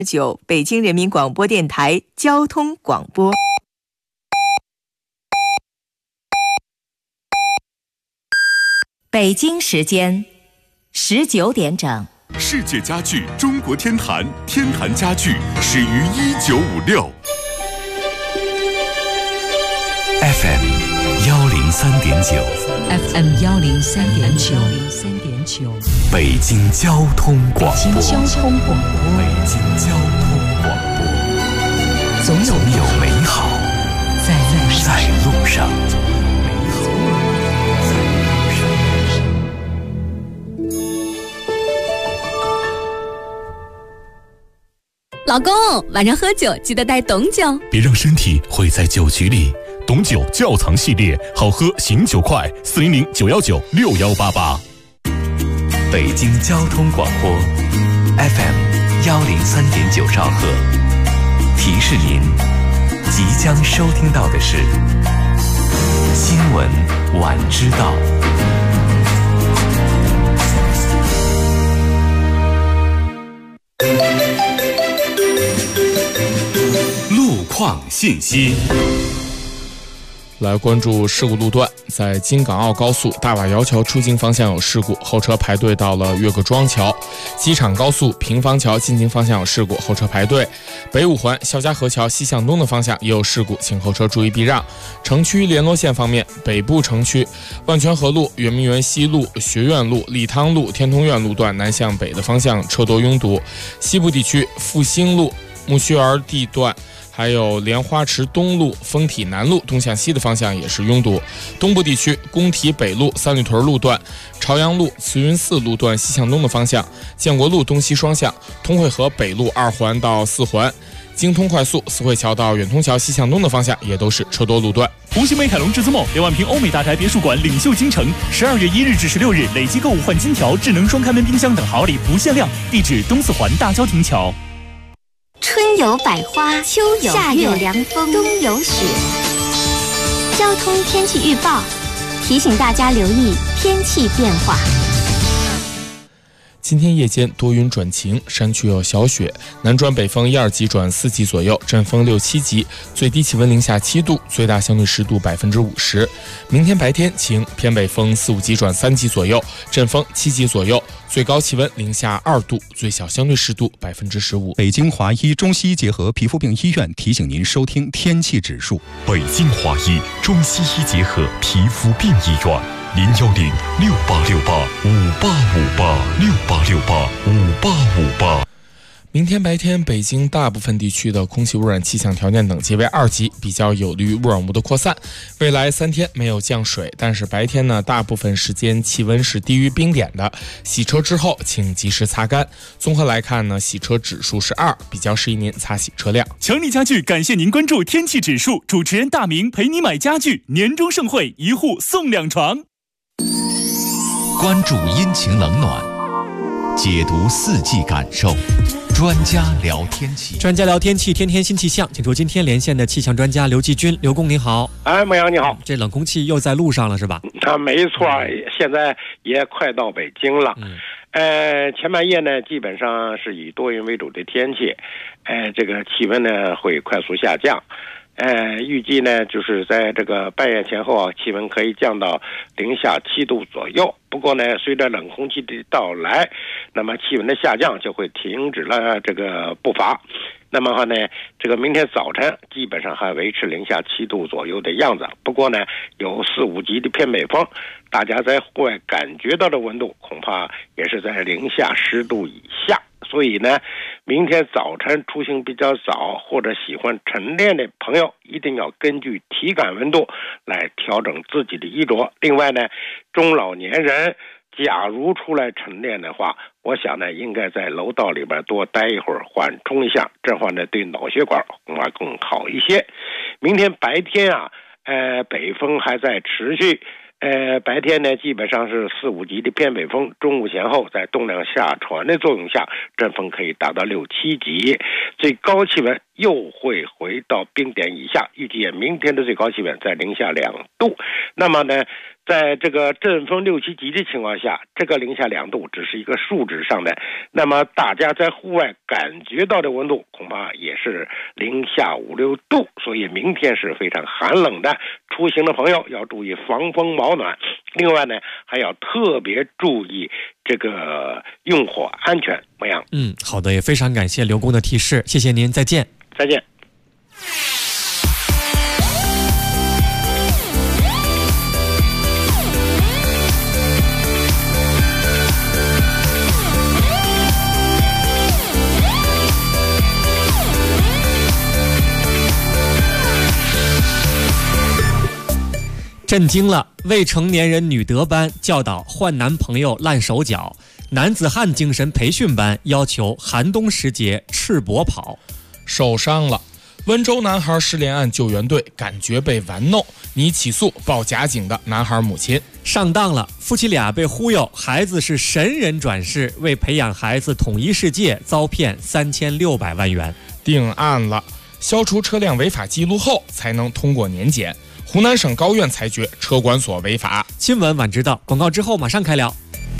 9北京人民广播电台交通广播。北京时间19点整。 世界家具中国天坛，天坛家具始于1956。 FM 103.9 FM 103.9 北京交通广播。 北京交通广播。 北京交通广播。总有美好在路上。 老公，晚上喝酒记得带董酒， 别让身体毁在酒局里。董酒窖藏系列，好喝醒酒快，400-919-6188。 北京交通广播 FM 103.9兆赫，提示您，即将收听到的是新闻晚知道。 路况信息。 来关注事故路段，在京港澳高速大瓦窑桥出京方向有事故，后车排队到了岳各庄桥；机场高速平房桥进京方向有事故，后车排队；北五环肖家河桥西向东的方向也有事故，请后车注意避让。城区联络线方面，北部城区万泉河路、圆明园西路、学院路、利汤路、天通苑路段南向北的方向车多拥堵；西部地区复兴路、木樨园地段还有莲花池东路、丰体南路东向西的方向也是拥堵。东部地区工体北路、三里屯路段、朝阳路、慈云寺路段西向东的方向、建国路东西双向、通惠河北路2环到4环、京通快速四惠桥到远通桥西向东的方向也都是车多路段。 红星美凯龙至尊梦2万平欧美大宅别墅馆领袖京城，12月1日至16日累计购物换金条、智能双开门冰箱等好礼不限量。地址东4环大郊亭桥。 春有百花，秋有夏有凉风，冬有雪。交通天气预报提醒大家留意天气变化。 今天夜间多云转晴，山区有小雪，南转北风1、2级转4级左右，阵风6、7级，最低气温零下7度，最大相对湿度50%。明天白天晴，偏北风4、5级转3级左右，阵风7级左右，最高气温零下2度，最小相对湿度15%。 北京华医中西医结合皮肤病医院提醒您收听天气指数。 北京华医中西医结合皮肤病医院，010-6868-5858，6868-5858。 明天白天，北京大部分地区的空气污染气象条件等皆为2级，比较有利于污染物的扩散。未来3天没有降水，但是白天呢，大部分时间气温是低于冰点的。洗车之后，请及时擦干。综合来看呢，洗车指数是2，比较适宜您擦洗车辆。 强力家具感谢您关注天气指数，主持人大明陪你买家具，年终盛会1户送2床。 关注阴晴冷暖，解读4季感受。专家聊天气， 专家聊天气，天天新气象，请出今天连线的气象专家刘继军。刘工您好。 牧羊你好。 这冷空气又在路上了是吧？ 没错，现在也快到北京了。前半夜呢，基本上是以多云为主的天气，这个气温呢会快速下降。预计呢就是在这个半夜前后啊，气温可以降到零下7度左右。不过呢，随着冷空气的到来，那么气温的下降就会停止了这个步伐。那么呢，这个明天早晨基本上还维持零下7度左右的样子。不过呢，有4、5级的偏北风，大家在户外感觉到的温度恐怕也是在零下10度以下。所以呢，明天早晨出行比较早或者喜欢晨练的朋友，一定要根据体感温度来调整自己的衣着。另外呢，中老年人假如出来晨练的话，我想呢，应该在楼道里边多待一会儿，缓冲一下，这话呢对脑血管恐怕更好一些。明天白天啊，北风还在持续。白天呢基本上是4、5级的偏北风，中午前后在动量下传的作用下，阵风可以达到6、7级，最高气温又会回到冰点以下，预计明天的最高气温在零下2度。那么呢， 在这个阵风6、7级的情况下，这个零下2度只是一个数值上的，那么大家在户外感觉到的温度恐怕也是零下5、6度，所以明天是非常寒冷的，出行的朋友要注意防风保暖。另外呢，还要特别注意这个用火安全。模样。 好的，也非常感谢刘工的提示，谢谢您，再见。 再见。 震惊了！未成年人女德班教导换男朋友烂手脚，男子汉精神培训班要求寒冬时节赤膊跑。 受伤了，温州男孩失联案救援队感觉被玩弄，拟起诉报假警的男孩母亲。 上当了，夫妻俩被忽悠，孩子是神人转世，为培养孩子统一世界遭骗3600万元。 定案了，消除车辆违法记录后才能通过年检。湖南省高院裁决车管所违法。 新闻晚知道，广告之后马上开聊。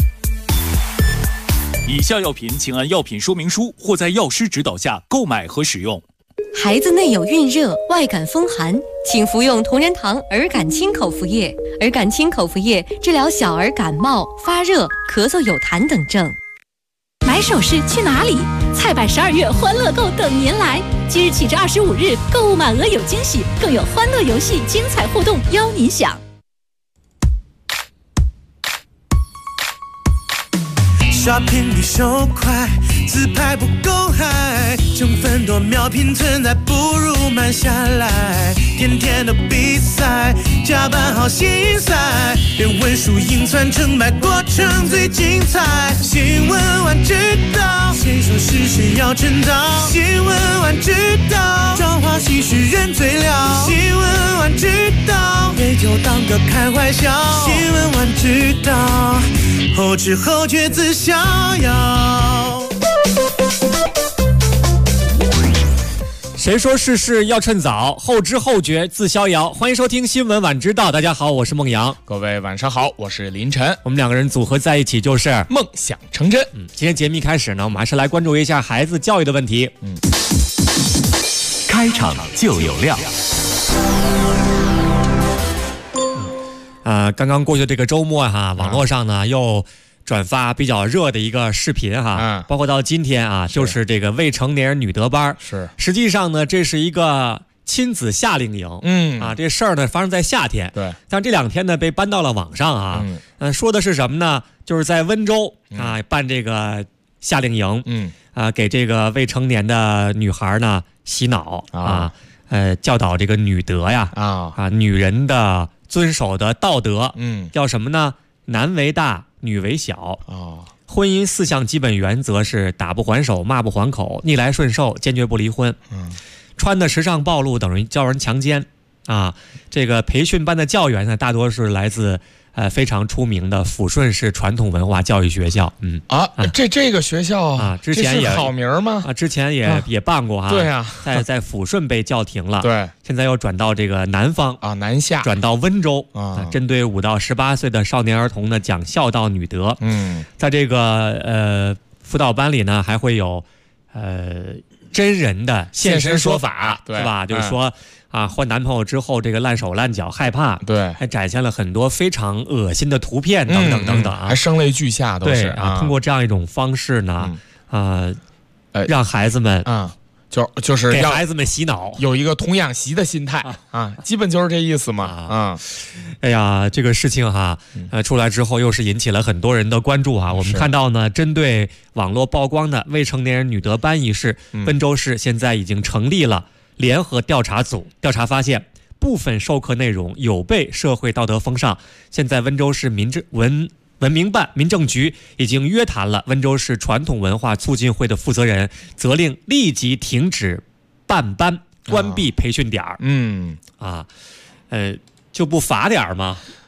以下药品请按药品说明书或在药师指导下购买和使用。 孩子内有孕热、外感风寒，请服用同仁堂儿感清口服液。儿感清口服液治疗小儿感冒、发热、咳嗽有痰等症。 买首饰去哪里？菜百12月欢乐购等您来！即日起至25日，购物满额有惊喜，更有欢乐游戏、精彩互动邀您享。 Shopping 比手快，自拍不够嗨，成分多秒拼存在，不如慢下来。天天的比赛，加班好心塞，别问输赢算成败，过程最精彩。新闻晚知道，谁说是谁要称道？新闻晚知道，朝花夕拾人最了。新闻晚知道，也就当个开怀笑。新闻晚知道，后知后觉自逍遥。 谁说事事要趁早，后知后觉自逍遥。欢迎收听新闻晚知道，大家好，我是孟阳。 各位晚上好，我是林晨。 我们两个人组合在一起就是梦想成真。 今天节目一开始呢，我们还是来关注一下孩子教育的问题。 开场就有料。 刚刚过去的这个周末哈，网络上呢又转发比较热的一个视频哈，包括到今天啊，就是这个未成年人女德班。 是， 实际上呢，这是一个亲子夏令营。这事儿呢发生在夏天。 对， 但这2天呢被搬到了网上啊。说的是什么呢？就是在温州啊办这个夏令营。给这个未成年的女孩呢洗脑啊，教导这个女德呀女人的遵守的道德。叫什么呢？男为大，女为小。婚姻4项基本原则是打不还手，骂不还口，逆来顺受，坚决不离婚。穿的时尚暴露等于叫人强奸啊！这个培训班的教员呢，大多是来自非常出名的抚顺市传统文化教育学校。 这个学校啊， 之前也好名吗？ 之前也办过哈。 对啊， 在抚顺被叫停了。 对， 现在又转到这个南方啊，南下转到温州啊，针对5到18岁的少年儿童呢，讲孝道女德。在这个辅导班里呢，还会有真人的现身说法， 对是吧？就是说换男朋友之后这个烂手烂脚害怕， 对， 还展现了很多非常恶心的图片等等等等还声泪俱下都是。 通过这样一种方式呢，让孩子们就是给孩子们洗脑， 有一个童养媳的心态基本就是这意思嘛。 哎呀，这个事情哈，出来之后又是引起了很多人的关注啊。我们看到呢，针对网络曝光的未成年人女德班一事，温州市现在已经成立了联合调查组，调查发现部分授课内容有悖社会道德风尚。现在温州市文明办民政局已经约谈了温州市传统文化促进会的负责人，责令立即停止办班，关闭培训点。就不罚点吗？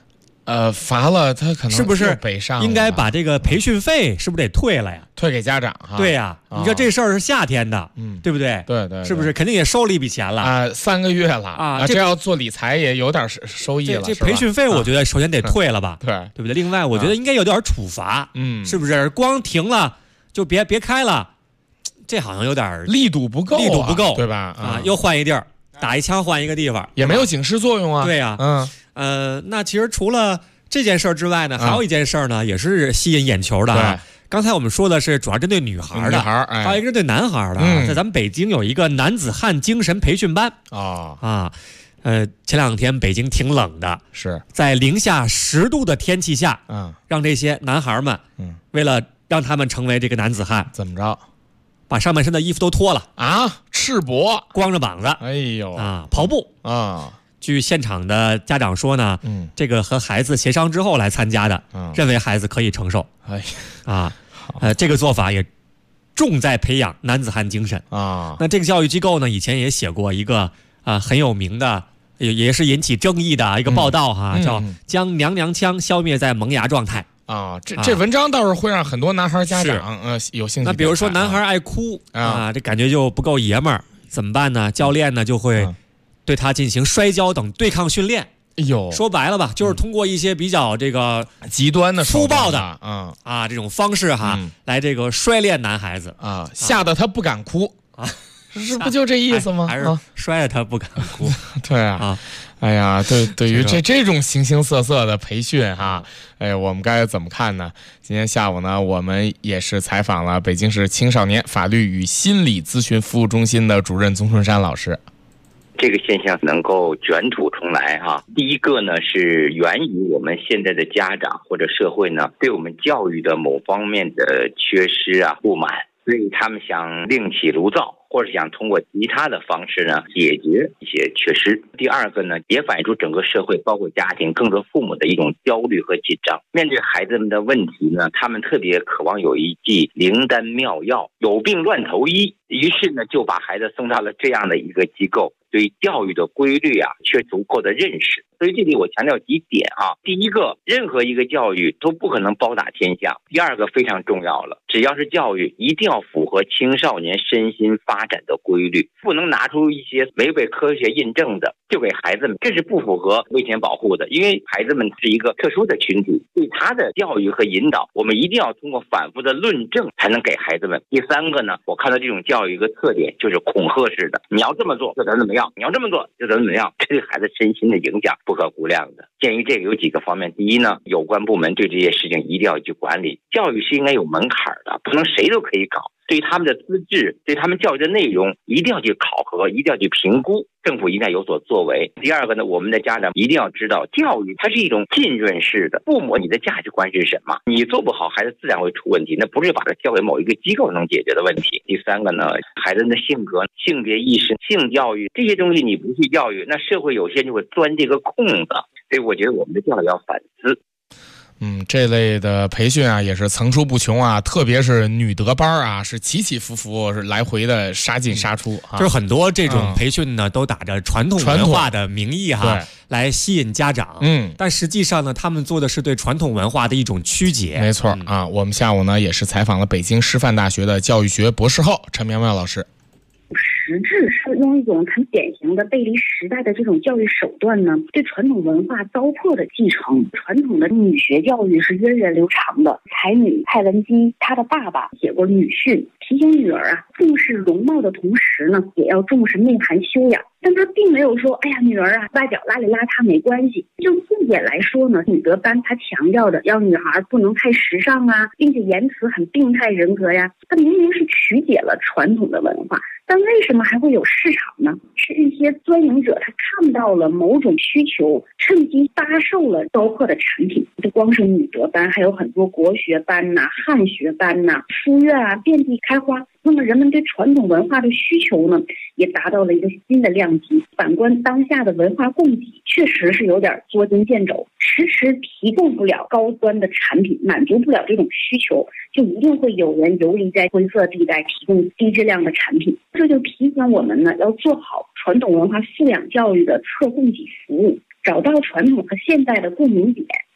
罚了他可能是不是北上应该把这个培训费是不是得退了呀？ 退给家长哈。 对呀，你说这事儿是夏天的，对不对？ 对， 是不是肯定也收了一笔钱了啊？3个月了啊， 这要做理财也有点收益了。 这培训费我觉得首先得退了吧？ 对不对？另外我觉得应该有点处罚，是不是？光停了就别开了，这好像有点力度不够，对吧？ 啊，又换一地儿，打一枪换一个地方， 也没有警示作用啊。 对呀，那其实除了这件事之外呢，还有一件事呢，也是吸引眼球的啊。刚才我们说的是主要针对女孩的，还有一个针对男孩的。在咱们北京有一个男子汉精神培训班前2天北京挺冷的， 是在零下10度的天气下，让这些男孩们，为了让他们成为这个男子汉， 怎么着？ 把上半身的衣服都脱了啊，赤膊， 光着膀子， 哎呦跑步啊。 据现场的家长说呢，这个和孩子协商之后来参加的，认为孩子可以承受。这个做法也重在培养男子汉精神啊。 那这个教育机构呢，以前也写过一个很有名的，也是引起争议的一个报道哈，叫将娘娘腔消灭在萌芽状态啊。这文章倒是会让很多男孩家长有兴趣。 那比如说男孩爱哭这感觉就不够爷们儿，怎么办呢？教练呢就会对他进行摔跤等对抗训练。 哎呦， 说白了吧，就是通过一些比较这个极端的、 粗暴的这种方式来这个摔练男孩子吓得他不敢哭是不就这意思吗？ 还是摔得他不敢哭？ 对哎呀，对于这种形形色色的培训我们该怎么看呢？今天下午呢，我们也是采访了北京市青少年法律与心理咨询服务中心的主任宗春山老师。 这个现象能够卷土重来第一个呢是源于我们现在的家长或者社会呢对我们教育的某方面的缺失不满，所以他们想另起炉灶，或者想通过其他的方式呢解决一些缺失。第二个呢，也反映出整个社会包括家庭更多父母的一种焦虑和紧张。面对孩子们的问题呢，他们特别渴望有一剂灵丹妙药，有病乱投医，于是呢就把孩子送到了这样的一个机构，对教育的规律缺足够的认识。所以这里我强调几点第一个，任何一个教育都不可能包打天下。第二个非常重要了，只要是教育一定要符合青少年身心发展的规律，不能拿出一些违背科学印证的就给孩子们，这是不符合危险保护的。因为孩子们是一个特殊的群体，对他的教育和引导我们一定要通过反复的论证才能给孩子们。第三个呢，我看到这种教育一个特点就是恐吓式的，你要这么做就怎么样，你要这么做就怎么样，这对孩子身心的影响不可估量的。鉴于这个有几个方面，第一呢，有关部门对这些事情一定要去管理，教育是应该有门槛的，不能谁都可以搞。对他们的资质，对他们教育的内容一定要去考核，一定要去评估，政府一定要有所作为。第二个呢，我们的家长一定要知道，教育它是一种浸润式的，父母你的价值观是什么，你做不好孩子自然会出问题，那不是把它交给某一个机构能解决的问题。第三个呢，孩子的性格、性别意识、性教育这些东西你不去教育，那社会有些人就会钻这个空子。所以我觉得我们的教育要反思。 这类的培训也是层出不穷特别是女德班是起起伏伏，是来回的杀进杀出就是很多这种培训呢都打着传统文化的名义来吸引家长但实际上呢他们做的是对传统文化的一种曲解。 没错我们下午呢也是采访了北京师范大学的教育学博士后陈苗苗老师。 实质是用一种很典型的背离时代的这种教育手段呢，对传统文化糟粕的继承。传统的女学教育是源远流长的，才女蔡文姬她的爸爸写过女训，提醒女儿重视容貌的同时呢，也要重视内涵修养。但他并没有说，哎呀，女儿外表邋里邋遢没关系。就这点来说呢，女德班他强调的要女孩不能太时尚并且言辞很病态人格他明明是曲解了传统的文化，但为什么还会有市场呢？是一些钻营者他看到了某种需求，趁机发售了糟粕的产品。不光是女德班，还有很多国学班汉学班书院遍地开花。那么人们对传统文化的需求呢，也达到了一个新的量级。反观当下的文化供给，确实是有点捉襟见肘，迟迟提供不了高端的产品，满足不了这种需求，就一定会有人游离在灰色地带，提供低质量的产品。这就提醒我们呢，要做好传统文化素养教育的侧供给服务，找到传统和现代的共鸣点，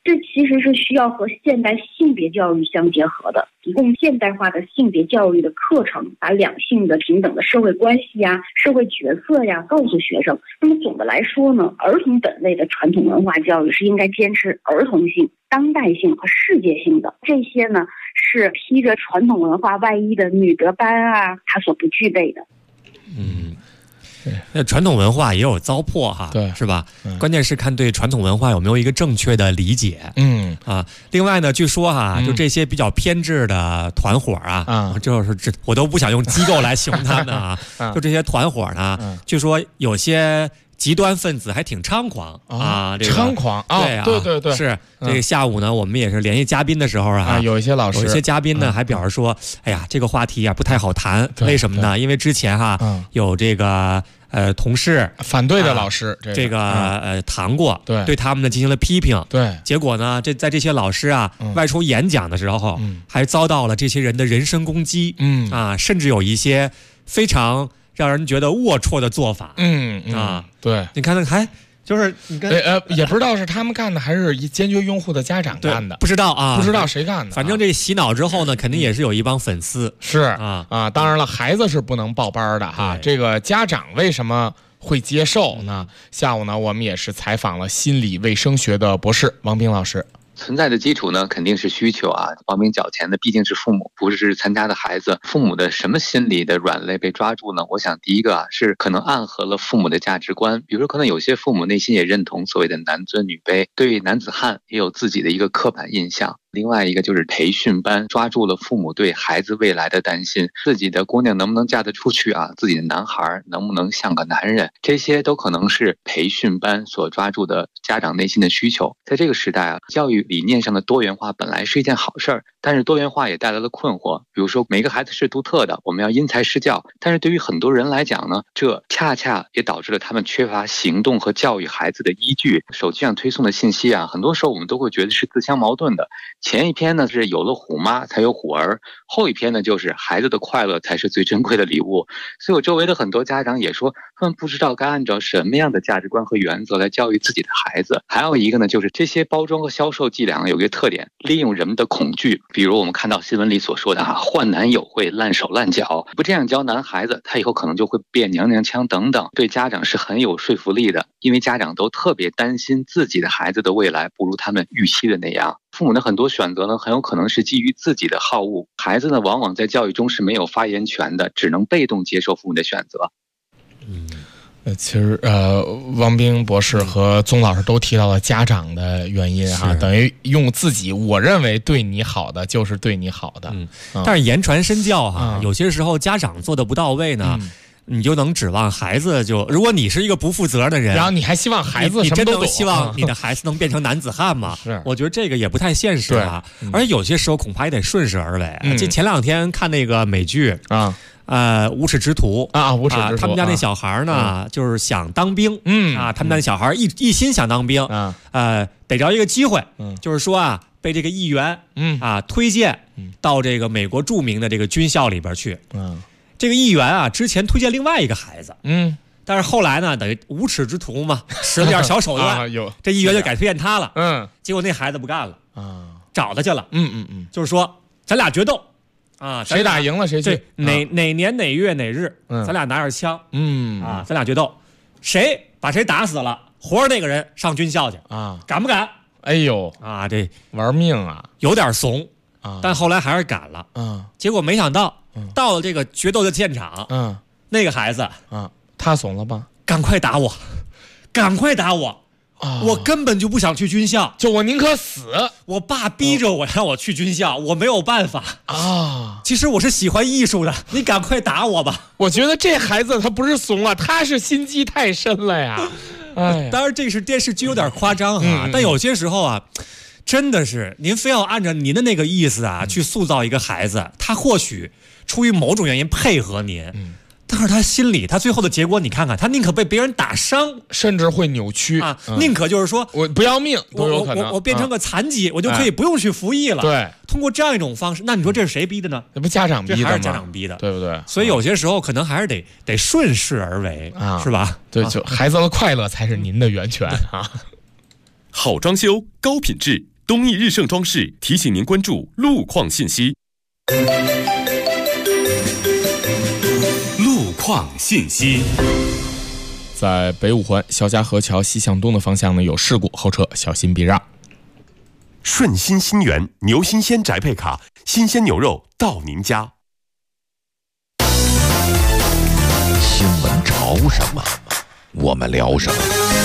这其实是需要和现代性别教育相结合的，提供现代化的性别教育的课程，把两性的平等的社会关系呀、社会角色呀告诉学生。那么总的来说呢，儿童本位的传统文化教育是应该坚持儿童性、当代性和世界性的，这些呢是披着传统文化外衣的女德班啊，它所不具备的。 那传统文化也有糟粕哈， 对， 是吧？关键是看对传统文化有没有一个正确的理解。另外呢，据说哈，就这些比较偏执的团伙啊，就是我都不想用机构来形容他们啊，就这些团伙呢，据说有些极端分子还挺猖狂啊， 猖狂啊，对， 是这个下午呢，我们也是联系嘉宾的时候啊， 有一些老师， 有一些嘉宾呢还表示说，哎呀，这个话题啊不太好谈，为什么呢？因为之前哈有这个同事反对的老师这个谈过，对他们呢进行了批评， 对， 结果呢在这些老师啊外出演讲的时候，还遭到了这些人的人身攻击，甚至有一些非常让人觉得龌龊的做法， 对， 你看那还就是你跟也不知道是他们干的还是坚决拥护的家长干的， 不知道啊， 不知道谁干的。 反正这洗脑之后呢，肯定也是有一帮粉丝， 是当然了，孩子是不能报班的哈。这个家长为什么会接受呢？下午呢，我们也是采访了心理卫生学的博士王斌老师。 存在的基础呢，肯定是需求啊。报名缴钱的毕竟是父母，不是参加的孩子。父母的什么心理的软肋被抓住呢？我想第一个是可能暗合了父母的价值观，比如说可能有些父母内心也认同所谓的男尊女卑，对男子汉也有自己的一个刻板印象。另外一个就是培训班抓住了父母对孩子未来的担心，自己的姑娘能不能嫁得出去啊？自己的男孩能不能像个男人？这些都可能是培训班所抓住的家长内心的需求。在这个时代啊，教育理念上的多元化本来是一件好事儿，但是多元化也带来了困惑。比如说每个孩子是独特的，我们要因材施教，但是对于很多人来讲呢，这恰恰也导致了他们缺乏行动和教育孩子的依据。手机上推送的信息啊，很多时候我们都会觉得是自相矛盾的。前一篇呢是有了虎妈才有虎儿，后一篇呢就是孩子的快乐才是最珍贵的礼物。所以我周围的很多家长也说，他们不知道该按照什么样的价值观和原则来教育自己的孩子。还有一个呢，就是这些包装和销售伎俩有一个特点，利用人们的恐惧。比如我们看到新闻里所说的患难有会，烂手烂脚，不这样教男孩子，他以后可能就会变娘娘腔等等，对家长是很有说服力的。因为家长都特别担心自己的孩子的未来不如他们预期的那样。父母的很多选择呢，很有可能是基于自己的好恶，孩子呢往往在教育中是没有发言权的，只能被动接受父母的选择。 其实王斌博士和宗老师都提到了家长的原因哈，等于用自己我认为对你好的就是对你好的， 但是言传身教哈，有些时候家长做的不到位呢。你就能指望孩子如果你是一个不负责任的人， 然后你还希望孩子你真什么都懂， 能希望你的孩子能变成男子汉吗？ 是， 我觉得这个也不太现实啊。而且有些时候恐怕也得顺势而为。这前两天看那个美剧无耻之徒无耻之徒， 他们家那小孩呢，就是想当兵，他们家那小孩一心想当兵，逮着一个机会，就是说被这个议员推荐到这个美国著名的这个军校里边去，这个议员之前推荐另外一个孩子，但是后来呢，等于无耻之徒嘛，使了点小手段，这议员就改推荐他了，结果那孩子不干了，找他去了，就是说咱俩决斗谁打赢了谁去， 哪年哪月哪日，咱俩拿着枪，咱俩决斗，谁把谁打死了，活着那个人上军校去敢不敢？ 哎呦这玩命啊， 有点怂但后来还是敢了，结果没想到。到了这个决斗的现场，那个孩子他怂了吧？ 赶快打我，赶快打我！我根本就不想去军校， 就我宁可死。 我爸逼着我让我去军校，我没有办法其实我是喜欢艺术的，你赶快打我吧！ 我觉得这孩子他不是怂了，他是心机太深了呀。 当然这是电视剧有点夸张但有些时候真的是您非要按照您的那个意思去塑造一个孩子，他或许出于某种原因配合您，但是他心里他最后的结果你看看，他宁可被别人打伤， 甚至会扭曲宁可就是说我不要命都有可能， 我变成个残疾，我就可以不用去服役了。 对， 通过这样一种方式，那你说这是谁逼的呢？ 这不家长逼的吗？ 这还是家长逼的， 对不对？ 所以有些时候可能还是得顺势而为是吧？ 对，就孩子的快乐才是您的源泉好装修，高品质， 东义日盛装饰提醒您关注路况信息。路况信息。 在北五环肖家河桥西向东的方向呢有事故，后车小心避让。 顺心新源牛新鲜宅配卡，新鲜牛肉到您家。 新闻潮什么，我们聊什么。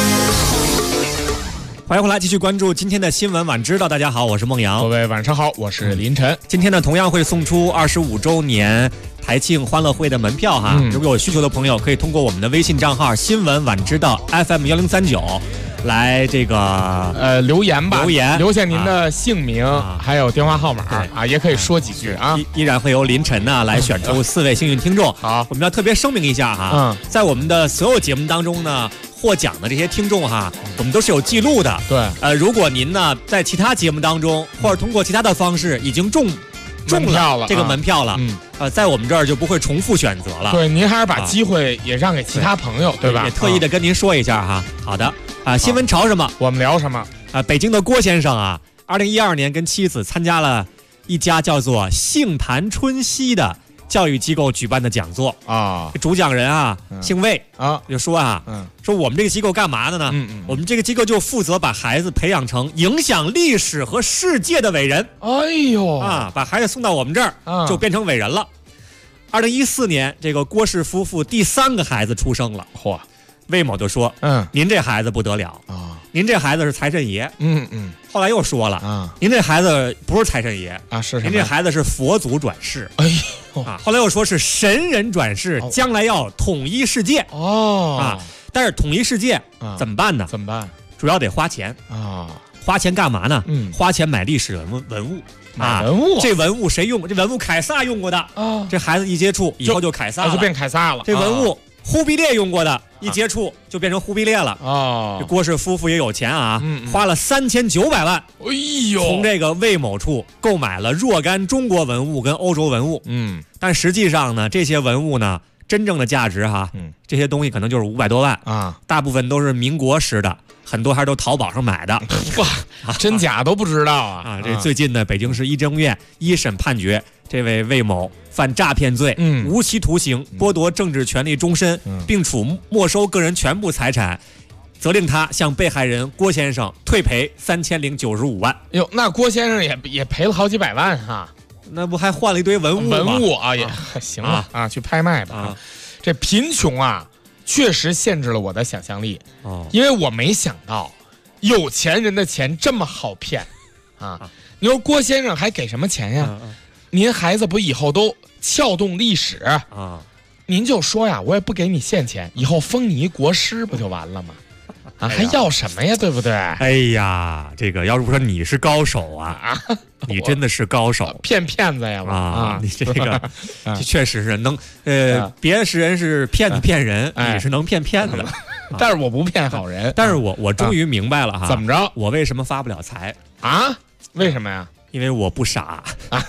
欢迎回来，继续关注今天的新闻晚知道。大家好，我是孟阳。 各位晚上好，我是林晨。 今天呢，同样会送出25周年台庆欢乐会的门票哈。如果有需求的朋友，可以通过我们的微信账号新闻晚知道 FM1039来这个留言吧，留下您的姓名、还有电话号码啊， 也可以说几句啊。 依然会由林晨呢来选出4位幸运听众。 好， 我们要特别声明一下哈，在我们的所有节目当中呢，获奖的这些听众哈，我们都是有记录的。 对， 如果您呢在其他节目当中，或者通过其他的方式已经中了这个门票了，在我们这儿就不会重复选择了。 对，您还是把机会也让给其他朋友，对吧？ 也特意的跟您说一下哈。好的新闻潮什么我们聊什么北京的郭先生啊，2012年跟妻子参加了一家叫做杏坛春熙的教育机构举办的讲座啊， 主讲人啊姓魏啊， 就说说我们这个机构干嘛的呢？我们这个机构就负责把孩子培养成影响历史和世界的伟人。 哎呦把孩子送到我们这儿就变成伟人了。2014年，这个郭氏夫妇第3个孩子出生了。 嚯！ 魏某就说：“您这孩子不得了啊！ 您这孩子是财神爷。”后来又说了您这孩子不是财神爷啊，是什么？ 您这孩子是佛祖转世。 哎呦后来又说是神人转世，将来要统一世界。但是统一世界怎么办呢？ 怎么办？ 主要得花钱啊！ 花钱干嘛呢？花钱买历史文物。 买文物， 这文物谁用？这文物凯撒用过的这孩子一接触以后就凯撒了， 就变凯撒了。 这文物忽必烈用过的，一接触就变成忽必烈了。这郭氏夫妇也有钱啊，花了3900万， 哎呦， 从这个魏某处购买了若干中国文物跟欧洲文物。但实际上呢，这些文物呢，真正的价值这些东西可能就是500多万啊， 大部分都是民国时的。很多还是都淘宝上买的， 哇，真假都不知道啊！ 这最近呢，北京市一中院一审判决，这位魏某犯诈骗罪，无期徒刑，剥夺政治权利终身，并处没收个人全部财产，责令他向被害人郭先生退赔3095万。 哟，那郭先生也赔了好几百万哈， 那不还换了一堆文物啊？也行了啊，去拍卖吧。这贫穷啊，确实限制了我的想象力因为我没想到有钱人的钱这么好骗啊！你说郭先生还给什么钱呀？您孩子不以后都撬动历史啊？您就说呀，我也不给你现钱，以后封你一国师不就完了吗？还要什么呀？对不对？ 哎呀，这个要是不说你是高手啊，你真的是高手， 骗子呀！ 你这个这确实是能别人是骗子骗人，你是能骗骗子， 但是我不骗好人。 但是我终于明白了哈， 怎么着？ 我为什么发不了财啊？为什么呀？ 因为我不傻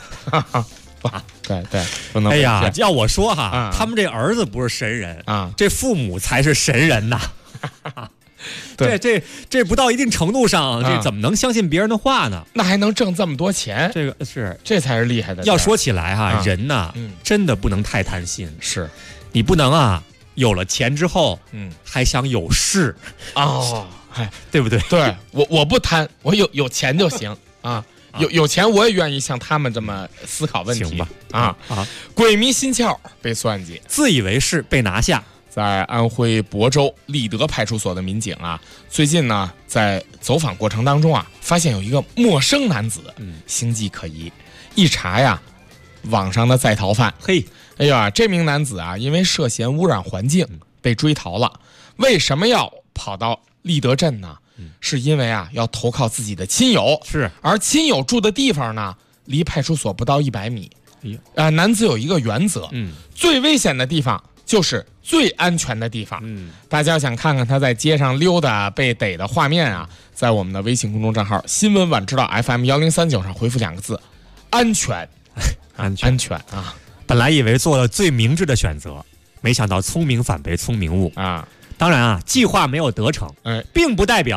对，不能。 哎呀，要我说哈，他们这儿子不是神人这父母才是神人呐。这不到一定程度上，这怎么能相信别人的话呢？ 那还能挣这么多钱？这才是厉害的。 要说起来哈，人呐，真的不能太贪心。 是， 你不能有了钱之后，还想有势对不对？ 对，我不贪，我有钱就行啊。有钱我也愿意像他们这么思考问题。 行吧？鬼迷心窍被算计， 自以为是被拿下。 在安徽亳州立德派出所的民警最近呢，在走访过程当中发现有一个陌生男子，形迹可疑。一查呀，网上的在逃犯。哎呀，这名男子因为涉嫌污染环境被追逃了。为什么要跑到立德镇呢？是因为要投靠自己的亲友，而亲友住的地方呢，离派出所不到100米。男子有一个原则，最危险的地方就是最安全的地方。大家想看看他在街上溜达被逮的画面在我们的微信公众账号新闻晚知道 FM1039上回复2个字：安全。安全本来以为做了最明智的选择，没想到聪明反被聪明误当然计划没有得逞，并不代表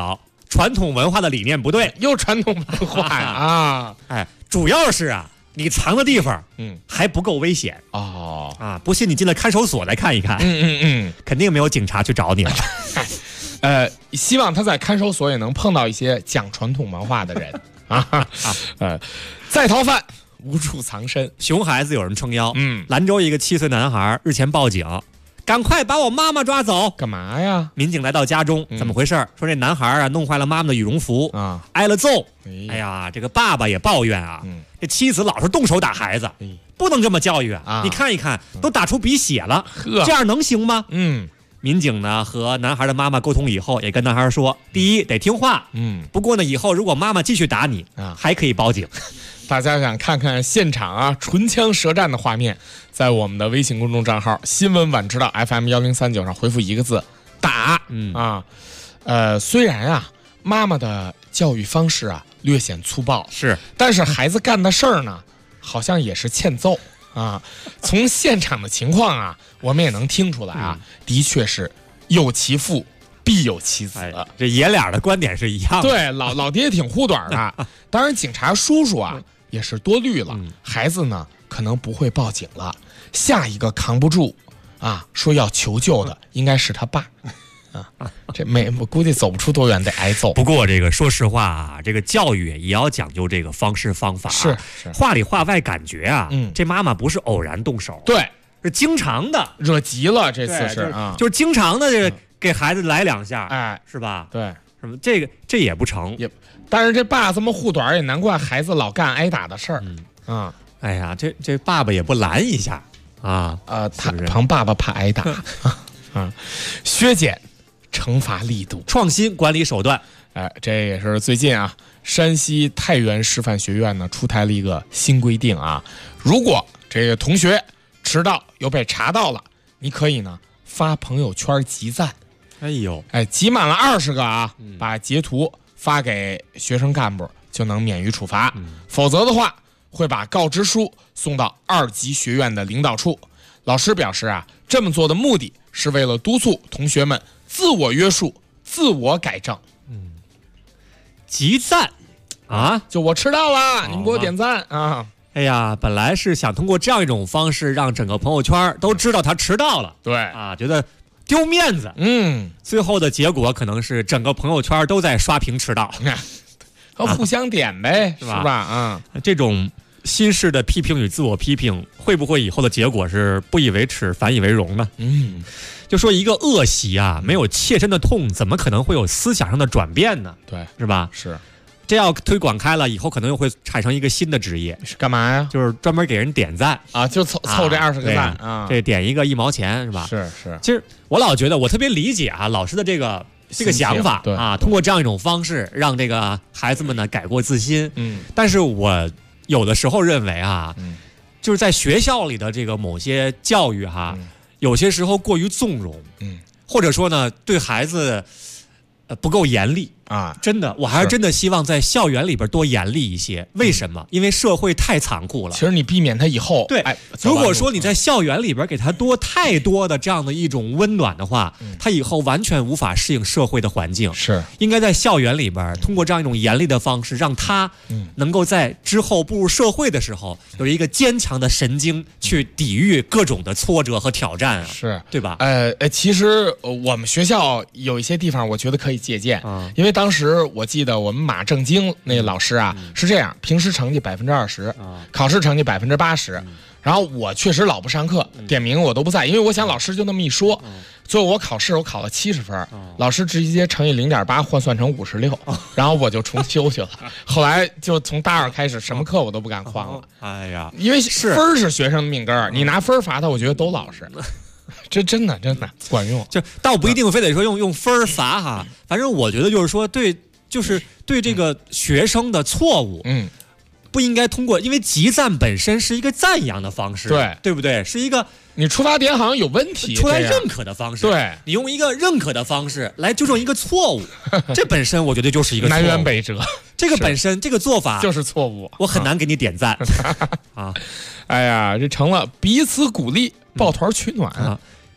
传统文化的理念不对， 又传统文化啊！ 哎，主要是啊，你藏的地方，还不够危险哦啊！不信你进了看守所来看一看，肯定没有警察去找你了。 希望他在看守所也能碰到一些讲传统文化的人啊！在逃犯无处藏身， 熊孩子有人撑腰。兰州一个7岁男孩日前报警，赶快把我妈妈抓走！ 干嘛呀？ 民警来到家中，怎么回事？说这男孩啊弄坏了妈妈的羽绒服啊，挨了揍。哎呀，这个爸爸也抱怨啊，这妻子老是动手打孩子，不能这么教育啊！你看一看，都打出鼻血了，这样能行吗？民警呢和男孩的妈妈沟通以后，也跟男孩说，第一得听话，不过呢以后如果妈妈继续打你还可以报警。 大家想看看现场啊唇枪舌战的画面，在我们的微信公众账号新闻晚知道 FM1039上回复一个字打。虽然啊妈妈的教育方式啊略显粗暴，但是孩子干的事儿呢好像也是欠揍啊。从现场的情况啊我们也能听出来啊，的确是有其父必有其子， 这爷俩的观点是一样的。 对，老爹挺护短的。当然警察叔叔啊也是多虑了，孩子呢可能不会报警了，下一个扛不住啊说要求救的应该是他爸这我估计走不出多远得挨揍。 不过这个说实话啊，这个教育也要讲究这个方式方法， 是话里话外感觉啊，这妈妈不是偶然动手， 对， 是经常的， 惹急了这次是就是经常的这个给孩子来2下， 哎， 是吧？ 对， 什么这也不成， 但是这爸这么护短也难怪孩子老干挨打的事儿。 哎呀，这爸爸也不拦一下啊他庞爸爸怕挨打削减惩罚力度， 创新管理手段。 这也是最近啊，山西太原师范学院呢出台了一个新规定啊，如果这个同学迟到又被查到了，你可以呢发朋友圈集赞。集满了20个啊，把截图发给学生干部就能免于处罚，否则的话会把告知书送到2级学院的领导处。老师表示啊，这么做的目的是为了督促同学们自我约束、自我改正。 集赞啊， 就我迟到了，你们给我点赞啊！ 哎呀，本来是想通过这样一种方式让整个朋友圈都知道他迟到了， 对啊，觉得丢面子。最后的结果可能是整个朋友圈都在刷屏迟到， 互相点呗，是吧？ 这种新式的批评与自我批评，会不会以后的结果是不以为耻反以为荣呢？就说一个恶习啊，没有切身的痛，怎么可能会有思想上的转变呢？ 对， 是吧？ 是。 这要推广开了以后，可能又会产生一个新的职业， 是干嘛呀？ 就是专门给人点赞啊，就凑这20个赞啊， 这点一个1毛钱是吧？ 是。 其实我老觉得，我特别理解啊老师的这个想法啊，通过这样一种方式，让这个孩子们呢改过自新。但是我有的时候认为啊，就是在学校里的这个某些教育哈，有些时候过于纵容，或者说呢，对孩子不够严厉啊！真的，我还是真的希望在校园里边多严厉一些。为什么？因为社会太残酷了。 其实你避免他以后， 对，如果说你在校园里边给他太多的这样的一种温暖的话，他以后完全无法适应社会的环境。 是应该在校园里边通过这样一种严厉的方式，让他能够在之后步入社会的时候有一个坚强的神经去抵御各种的挫折和挑战啊， 是对吧？ 其实我们学校有一些地方，我觉得可以借鉴，因为当时我记得我们马正经那个老师啊是这样，平时成绩20%，考试成绩80%，然后我确实老不上课，点名我都不在，因为我想老师就那么一说，最后我考试我考了70分，老师直接乘以0.8换算成56，然后我就重修去了。后来就从大2开始，什么课我都不敢旷了。 哎呀， 因为分是学生的命根儿，你拿分罚他，我觉得都老实。这真的管用， 就倒不一定非得说用分罚哈，反正我觉得就是说对这个学生的错误，不应该通过，因为集赞本身是一个赞扬的方式，对不对？是一个你出发点好像有问题， 出来认可的方式， 对， 你用一个认可的方式来纠正一个错误，这本身我觉得就是一个错误， 南辕北辙。 这个本身这个做法就是错误， 我很难给你点赞啊！ 哎呀，这成了彼此鼓励，抱团取暖。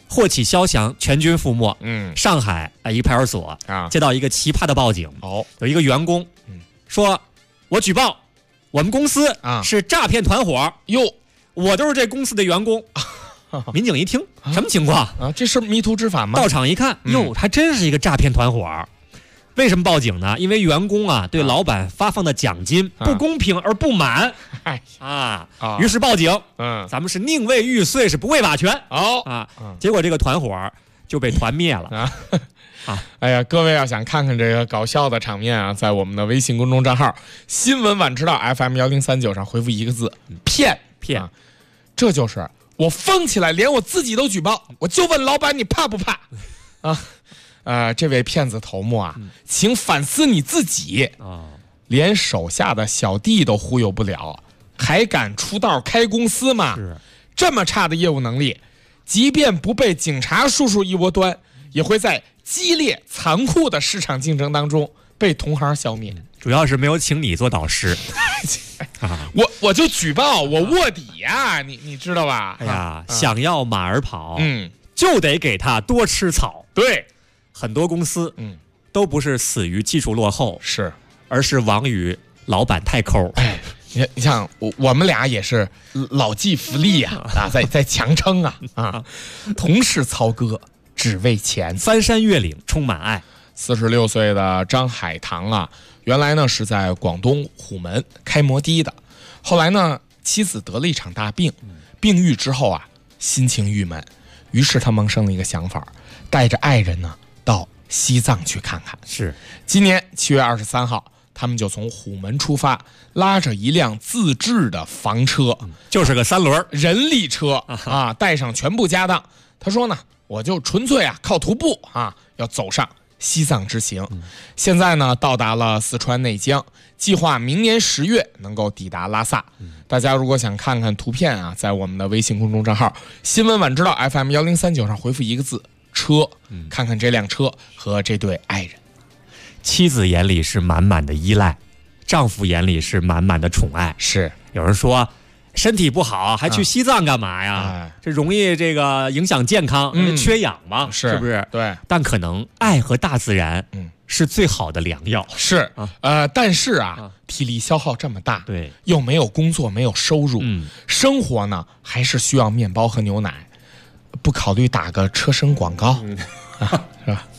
祸起萧墙，全军覆没。上海一个派出所接到一个奇葩的报警，有一个员工说：“我举报我们公司是诈骗团伙。”哟，我就是这公司的员工。民警一听，什么情况啊？这是迷途知返吗？ 到场一看，哟，还真是一个诈骗团伙。为什么报警呢？因为员工对老板发放的奖金不公平而不满，于是报警。咱们是宁为玉碎，是不为瓦全。结果这个团伙就被团灭了。 哎呀，各位要想看看这个搞笑的场面啊，在我们的微信公众账号新闻晚知道 FM1039上回复一个字骗。这就是我疯起来连我自己都举报，我就问老板你怕不怕这位骗子头目请反思你自己连手下的小弟都忽悠不了，还敢出道开公司吗？这么差的业务能力，即便不被警察叔叔一窝端，也会在激烈残酷的市场竞争当中被同行消灭。 主要是没有请你做导师我就举报，我卧底呀，你知道吧？ 哎呀，想要马儿跑就得给他多吃草。 对， 很多公司都不是死于技术落后，而是亡于老板太抠。 你像我们俩也是老骥伏枥在强撑同是操戈只为钱， 翻山越岭充满爱。 46岁的张海棠原来呢是在广东虎门开摩的的，后来呢妻子得了一场大病，病愈之后心情郁闷，于是他萌生了一个想法，带着爱人呢到西藏去看看。今年7月23号，他们就从虎门出发，拉着一辆自制的房车， 就是个3轮人力车带上全部家当。他说呢，我就纯粹靠徒步要走上西藏之行。现在呢到达了四川内江，计划明年10月能够抵达拉萨。大家如果想看看图片在我们的微信公众账号新闻晚知道 FM1039上回复一个字车，看看这辆车和这对爱人。 妻子眼里是满满的依赖，丈夫眼里是满满的宠爱。有人说身体不好还去西藏干嘛呀？这容易这个影响健康，缺氧嘛，是不是？ 对。 但可能爱和大自然是最好的良药。 但是体力消耗这么大， 对， 又没有工作，没有收入，生活呢还是需要面包和牛奶，不考虑打个车身广告是吧？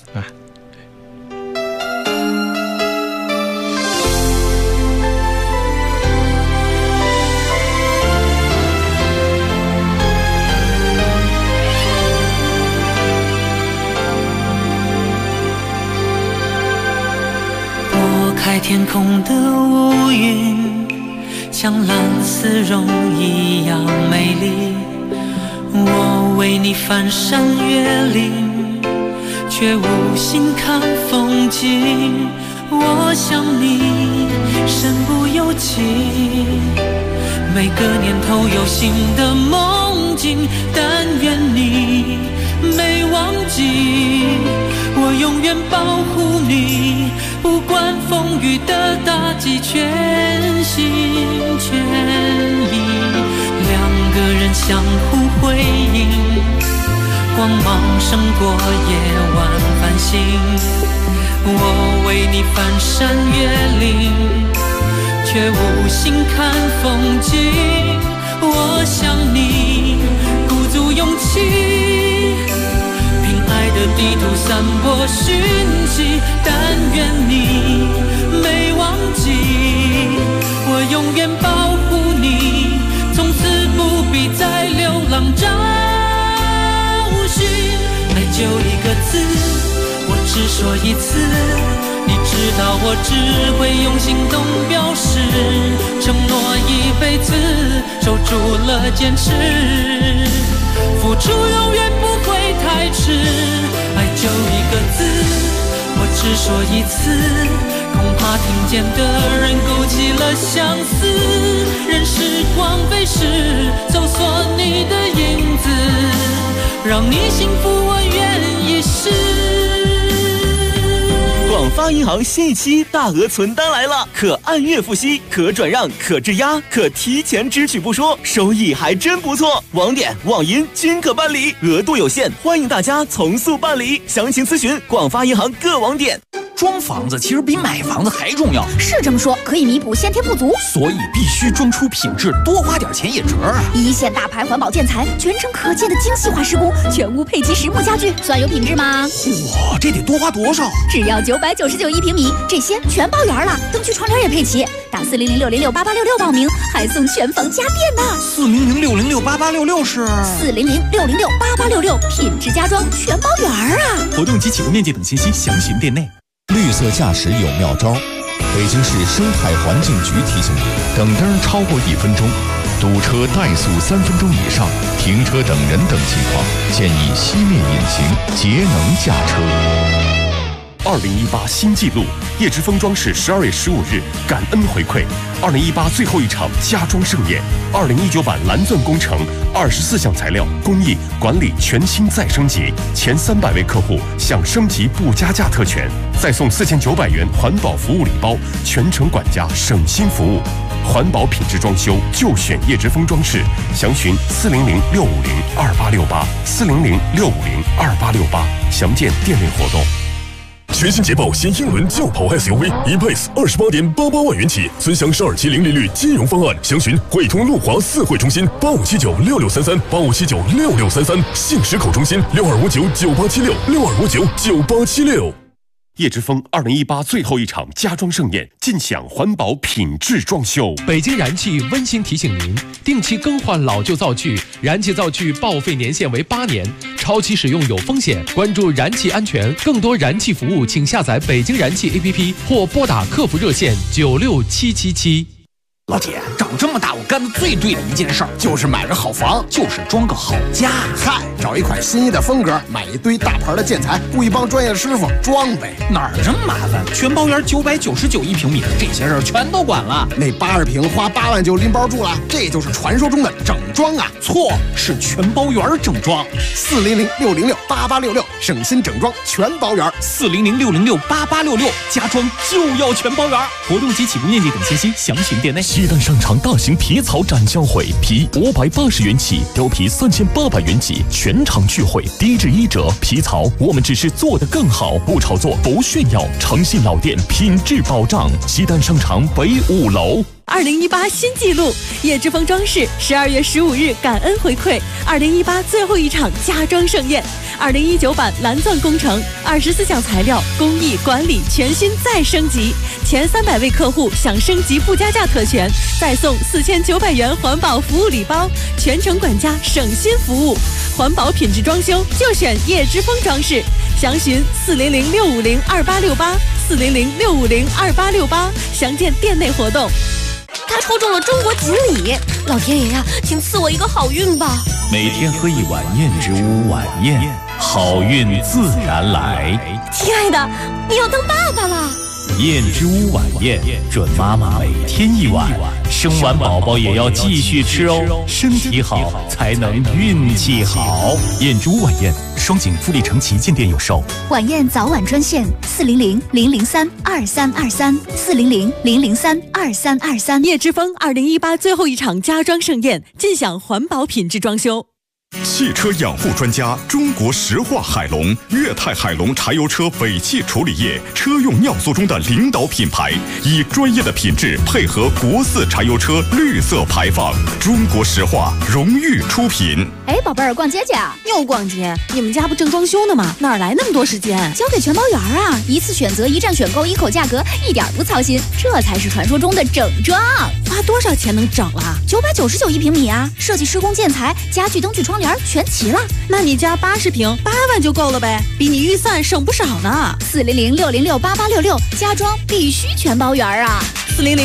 开天空的乌云，像蓝丝绒一样美丽。我为你翻山越岭，却无心看风景。我想你身不由己，每个年头有新的梦境，但愿你没忘记，我永远保护你，不管风雨的打击，全心全意。两个人相互辉映，光芒胜过夜晚繁星。我为你翻山越岭，却无心看风景。我想你鼓足勇气，凭爱的地图散播讯息，但愿你没忘记，我永远保护你，从此不必再流浪找寻。爱就一个字，我只说一次，你知道我只会用行动表示，承诺一辈子，守住了坚持，付出永远不会太迟。爱就一个字，我只说一次，恐怕听见的人勾起了相思，任时光飞逝，搜索你的影子，让你幸福我愿一试。 广发发银行新一期大额存单来了，可按月付息，可转让，可质押，可提前支取不说，收益还真不错。网点、网银均可办理，额度有限，欢迎大家从速办理。详情咨询广发银行各网点。 装房子其实比买房子还重要， 是这么说，可以弥补先天不足， 所以必须装出品质，多花点钱也值啊！ 一线大牌环保建材，全程可见的精细化施工，全屋配齐实木家具，算有品质吗？ 哇，这得多花多少？ 只要999一平米，这些全包圆了，灯具窗帘也配齐。打400-606-8866报名，还送全房家电呢。 400-606-8866是 400-606-8866，品质家装全包圆啊！ 活动及起步面积等信息详询店内。 绿色驾驶有妙招，北京市生态环境局提醒你：等灯超过1分钟，堵车怠速3分钟以上，停车等人等情况，建议熄灭引擎，节能驾车。 2018新纪录，叶之峰装饰12月15日感恩回馈2018最后一场家装盛宴，2019版蓝钻工程24项材料工艺管理全新再升级，前300位客户享升级不加价特权，再送4900元环保服务礼包，全程管家省心服务。环保品质装修就选叶之峰装饰，详询400-650-2868，400-650-2868，详见店内活动。 全新捷豹新英伦轿跑 SUV E-Pace 28.88万元起，尊享12期零利率金融方案，详询汇通路华4汇中心85796633，85796633，信实口中心62599876，62599876。 叶之峰2018最后一场家装盛宴，尽享环保品质装修。 北京燃气温馨提醒您，定期更换老旧灶具，燃气灶具报废年限为8年，超期使用有风险。关注燃气安全，更多燃气服务请下载北京燃气 APP 或拨打客服热线96777。 老铁，长这么大我干的最对的一件事儿，就是买个好房，就是装个好家。 嗨，找一款心仪的风格，买一堆大牌的建材，雇一帮专业师傅装呗。 哪儿这么麻烦？全包圆999一平米，这些事儿全都管了。 那80平花8万就拎包住了，这就是传说中的整装啊！ 错，是全包圆整装。 400-606-8866，省心整装全包圆。 400-606-8866，家装就要全包圆。活动及起步面积等信息详询店内。 西单商场大型皮草展销会，皮580元起，貂皮3800元起，全场聚会，低至1折。皮草我们只是做得更好，不炒作，不炫耀，诚信老店，品质保障。西单商场北5楼。 2018新纪录，叶之峰装饰12月15日感恩回馈2018最后一场家装盛宴，2019版蓝钻工程24项材料工艺管理全新再升级，前300位客户享升级不加价特权，再送4900元环保服务礼包，全程管家省心服务。环保品质装修就选叶之峰装饰，详询400-650-2868，400-650-2868，详见店内活动。 他抽中了中国锦鲤，老天爷呀，请赐我一个好运吧！ 每天喝一碗燕之屋晚宴，好运自然来。 亲爱的，你要当爸爸了。 燕之屋晚宴，准妈妈每天一碗，生完宝宝也要继续吃哦，身体好才能运气好。燕之屋晚宴，双井富力城旗舰店有售。 晚宴早晚专线400-003-2323，400-003-2323。 叶之峰2018最后一场家装盛宴，尽享环保品质装修。 汽车养护专家中国石化海龙，粤泰海龙柴油车尾气处理液车用尿素中的领导品牌，以专业的品质配合国4柴油车绿色排放，中国石化荣誉出品。 哎，宝贝儿，逛街去啊？ 又逛街？你们家不正装修呢吗？哪来那么多时间？ 交给全包圆啊！一次选择，一站选购，一口价格，一点不操心，这才是传说中的整装。 花多少钱能整了 ？999一平米啊！设计、施工、建材、家具、灯具、窗帘全齐了。 那你家80平8万就够了呗，比你预算省不少呢。 400-606-8866，家装必须全包圆啊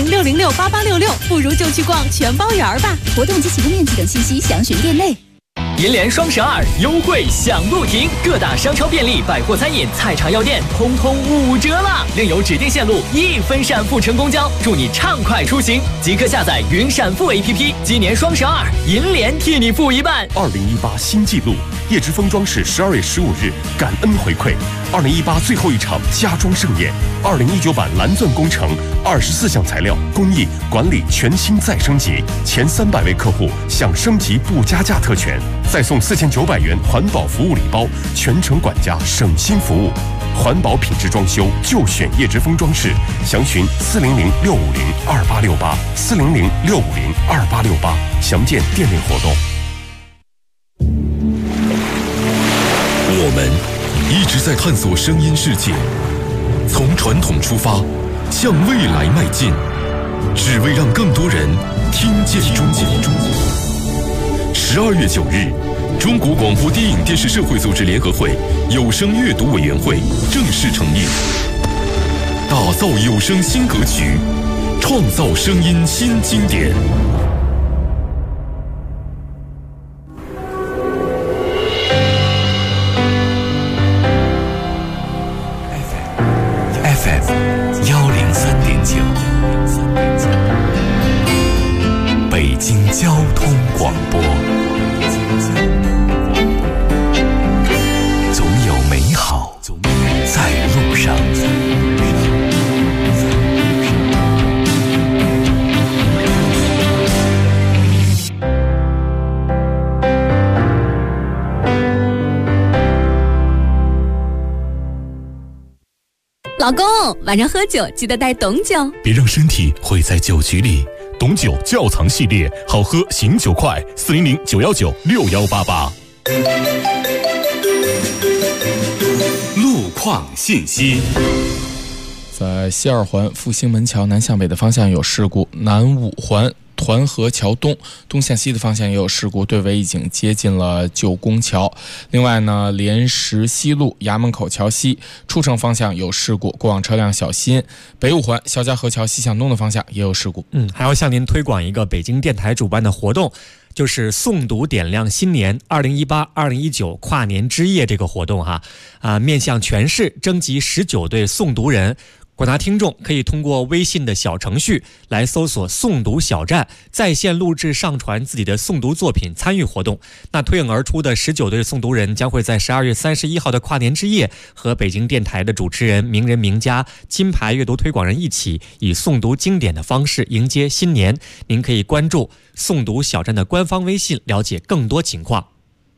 ！400-606-8866，不如就去逛全包圆吧。 活动及起步面积等信息详询店内。 银联双12优惠享不停，各大商超便利、百货餐饮、菜场药店通通5折啦！另有指定线路1分闪付乘公交，祝你畅快出行！即刻下载云闪付 APP， 今年双12，银联替你付一半。 2018新纪录，叶之峰装饰12月15日感恩回馈，2018最后一场家装盛宴，2019版蓝钻工程24项材料工艺管理全新再升级，前300位客户享升级不加价特权，再送4900元环保服务礼包，全程管家省心服务。环保品质装修就选叶之峰装饰，详询400-650-2868，400-650-2868，详见店内活动。 我们一直在探索声音世界，从传统出发，向未来迈进，只为让更多人听见中国。12月9日，中国广播电影电视社会组织联合会有声阅读委员会正式成立，打造有声新格局，创造声音新经典。 北京交通广播，总有美好在路上。 老公，晚上喝酒记得带董酒， 别让身体毁在酒局里。董酒窖藏系列，好喝醒酒快，400-919-6188。 路况信息。 在西二环复兴门桥南向北的方向有事故，南五环团河桥东向西的方向也有事故，队尾已经接近了旧宫桥。另外呢，莲石西路衙门口桥西出城方向有事故，过往车辆小心。北五环肖家河桥西向东的方向也有事故。 还要向您推广一个北京电台主办的活动，就是诵读点亮新年2018-2019跨年之夜这个活动面向全市征集19对诵读人。广大听众可以通过微信的小程序来搜索诵读小站，在线录制上传自己的诵读作品参与活动。那脱颖而出的19对诵读人将会在12月31号的跨年之夜和北京电台的主持人、名人名家、金牌阅读推广人一起，以诵读经典的方式迎接新年。您可以关注诵读小站的官方微信了解更多情况。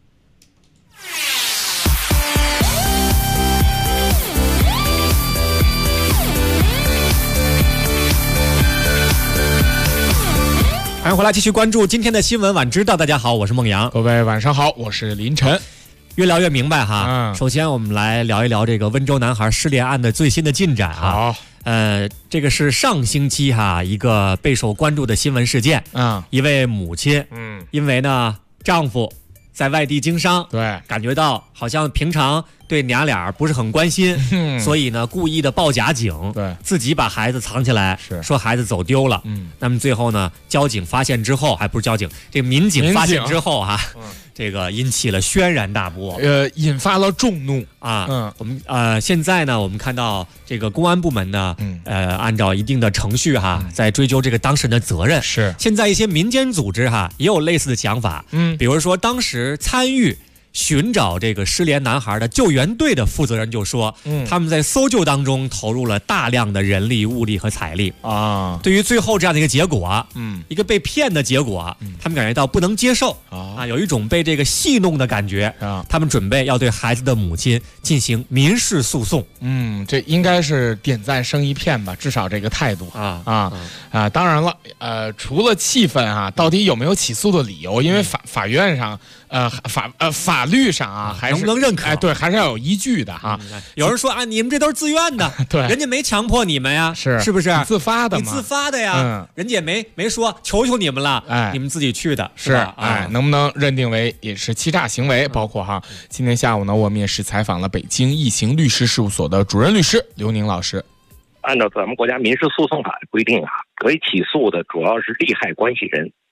欢迎回来，继续关注今天的新闻晚知道。大家好，我是孟阳。 各位晚上好，我是林晨。 越聊越明白首先我们来聊一聊这个温州男孩失联案的最新的进展好， 这个是上星期一个备受关注的新闻事件一位母亲因为呢丈夫在外地经商， 对， 感觉到好像平常对娘俩不是很关心，所以呢故意的报假警， 对， 自己把孩子藏起来，说孩子走丢了。那么最后呢，交警发现之后，还不是交警，这个民警发现之后这个引起了轩然大波， 引发了众怒我们现在呢，我们看到这个公安部门呢，按照一定的程序在追究这个当事人的责任。 是， 现在一些民间组织也有类似的想法，比如说当时参与寻找这个失联男孩的救援队的负责人就说，他们在搜救当中投入了大量的人力、物力和财力对于最后这样的一个结果一个被骗的结果他们感觉到不能接受有一种被这个戏弄的感觉他们准备要对孩子的母亲进行民事诉讼。 这应该是点赞生一片吧，至少这个态度当然了，除了气愤到底有没有起诉的理由？因为法院上法律上还是能不能认可？ 对，还是要有依据的有人说你们这都是自愿的， 对， 人家没强迫你们呀， 是不是？ 你自发的嘛， 你自发的呀，人家也没说求求你们了，你们自己去的， 是能不能认定为也是欺诈行为？包括今天下午呢，我们也是采访了北京易行律师事务所的主任律师刘宁老师。 按照咱们国家民事诉讼法的规定可以起诉的主要是利害关系人，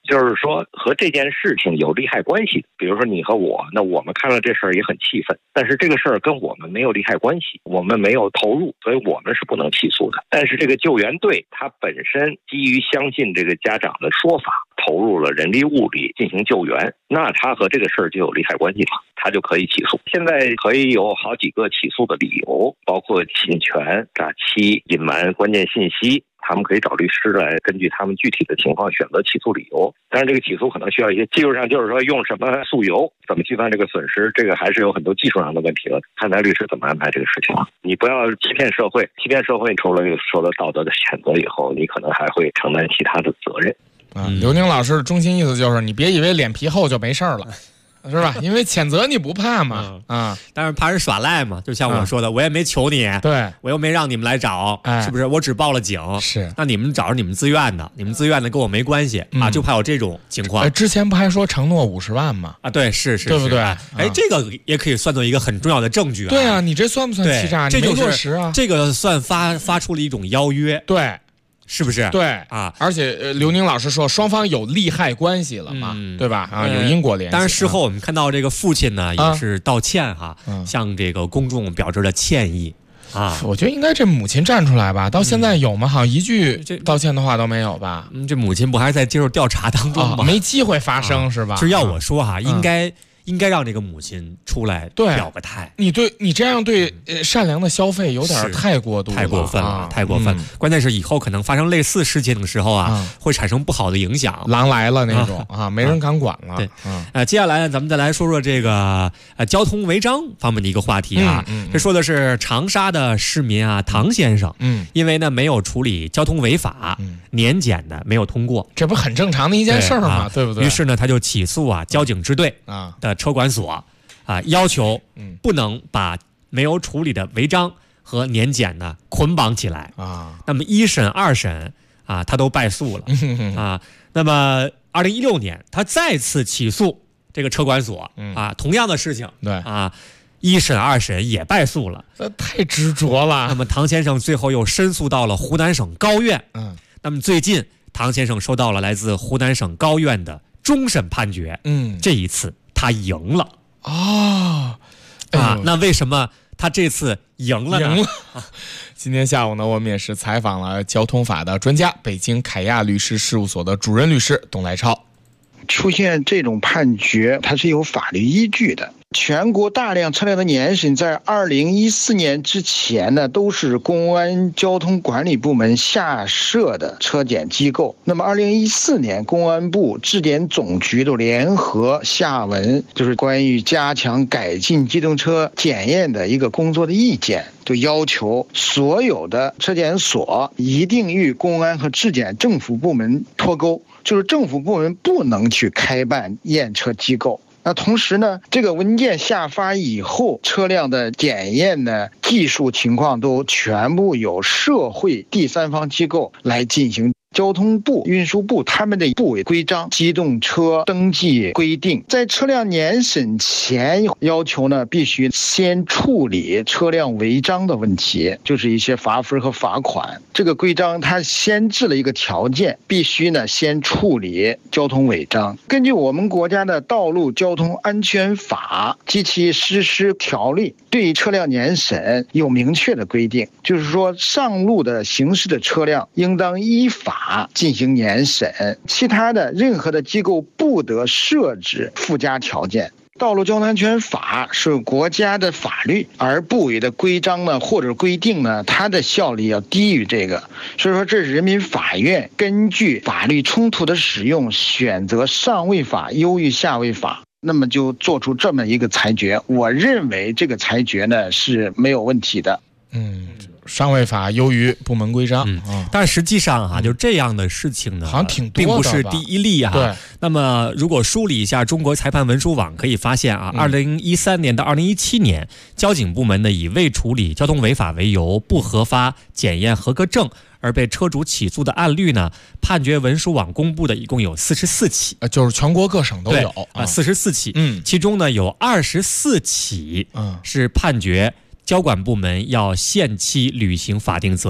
就是说和这件事情有利害关系，比如说你和我，那我们看了这事儿也很气愤，但是这个事儿跟我们没有利害关系，我们没有投入，所以我们是不能起诉的。但是这个救援队他本身基于相信这个家长的说法，投入了人力物力进行救援，那他和这个事儿就有利害关系了，他就可以起诉。现在可以有好几个起诉的理由，包括侵权、诈欺、隐瞒关键信息，他们可以找律师来根据他们具体的情况选择起诉理由。但是这个起诉可能需要一些技术上，就是说用什么诉由，怎么计算这个损失，这个还是有很多技术上的问题了，看咱律师怎么安排这个事情。你不要欺骗社会，欺骗社会除了受了道德的谴责以后，你可能还会承担其他的责任。 刘宁老师的中心意思就是，你别以为脸皮厚就没事了。是吧？因为谴责你不怕嘛， 但是怕人耍赖嘛。就像我说的，我也没求你， 对我又没让你们来找，是不是？我只报了警， 是。 那你们找着你们自愿的，你们自愿的跟我没关系啊，就怕有这种情况。 之前不还说承诺50万吗？ 啊，对，是， 对不对？ 哎，这个也可以算作一个很重要的证据啊。 对啊，你这算不算欺诈？ 这没落实啊。 这个算发出了一种邀约， 对。 是不是？ 对啊， 而且刘宁老师说双方有利害关系了嘛，对吧？有因果联系。 当然事后我们看到这个父亲呢也是道歉哈，向这个公众表示了歉意啊。 我觉得应该这母亲站出来吧，到现在有吗？好像一句道歉的话都没有吧？ 这母亲不还在接受调查当中吗？ 没机会发声是吧？ 就是要我说哈，应该让这个母亲出来表个态。 你这样对善良的消费有点太过度了， 太过分了，太过分。关键是以后可能发生类似事情的时候啊，会产生不好的影响。 狼来了那种没人敢管了。 对，接下来呢，咱们再来说说这个交通违章方面的一个话题啊。这说的是长沙的市民啊，唐先生，因为呢没有处理交通违法，年检的没有通过， 这不很正常的一件事儿吗？对不对？ 于是呢，他就起诉交警支队的车管所要求不能把没有处理的违章和年检呢捆绑起来啊。那么1审2审他都败诉了那么2016年他再次起诉这个车管所同样的事情， 对 1审2审也败诉了， 太执着了。 那么唐先生最后又申诉到了湖南省高院。那么最近唐先生收到了来自湖南省高院的终审判决。这一次他赢了那为什么他这次赢了呢？ 今天下午呢，我们也是采访了交通法的专家，北京凯亚律师事务所的主任律师董来超。 出现这种判决，它是有法律依据的。全国大量车辆的年审在2014年之前呢，都是公安交通管理部门下设的车检机构。那么2014年，公安部质检总局都联合下文，就是关于加强改进机动车检验的一个工作的意见，就要求所有的车检所一定与公安和质检政府部门脱钩，就是政府部门不能去开办验车机构。那同时呢，这个文件下发以后，车辆的检验的技术情况都全部由社会第三方机构来进行。交通部、运输部他们的部委规章、机动车登记规定，在车辆年审前要求呢，必须先处理车辆违章的问题，就是一些罚分和罚款。这个规章它先制了一个条件，必须呢先处理交通违章。根据我们国家的道路交通安全法及其实施条例，对车辆年审有明确的规定，就是说上路的行驶的车辆应当依法进行年审，其他的任何的机构不得设置附加条件。道路交通安全法是国家的法律，而部委的规章呢或者规定呢，它的效力要低于这个，所以说这是人民法院根据法律冲突的使用，选择上位法优于下位法，那么就做出这么一个裁决。我认为这个裁决呢是没有问题的。 上位法优于部门规章， 但实际上就这样的事情呢， 好像挺多的， 并不是第一例对。 那么如果梳理一下中国裁判文书网，可以发现2013年到2017年，交警部门呢以未处理交通违法为由，不核发检验合格证而被车主起诉的案例呢，判决文书网公布的一共有44起， 就是全国各省都有 44起，其中呢有24起是判决交管部门要限期履行法定责任的，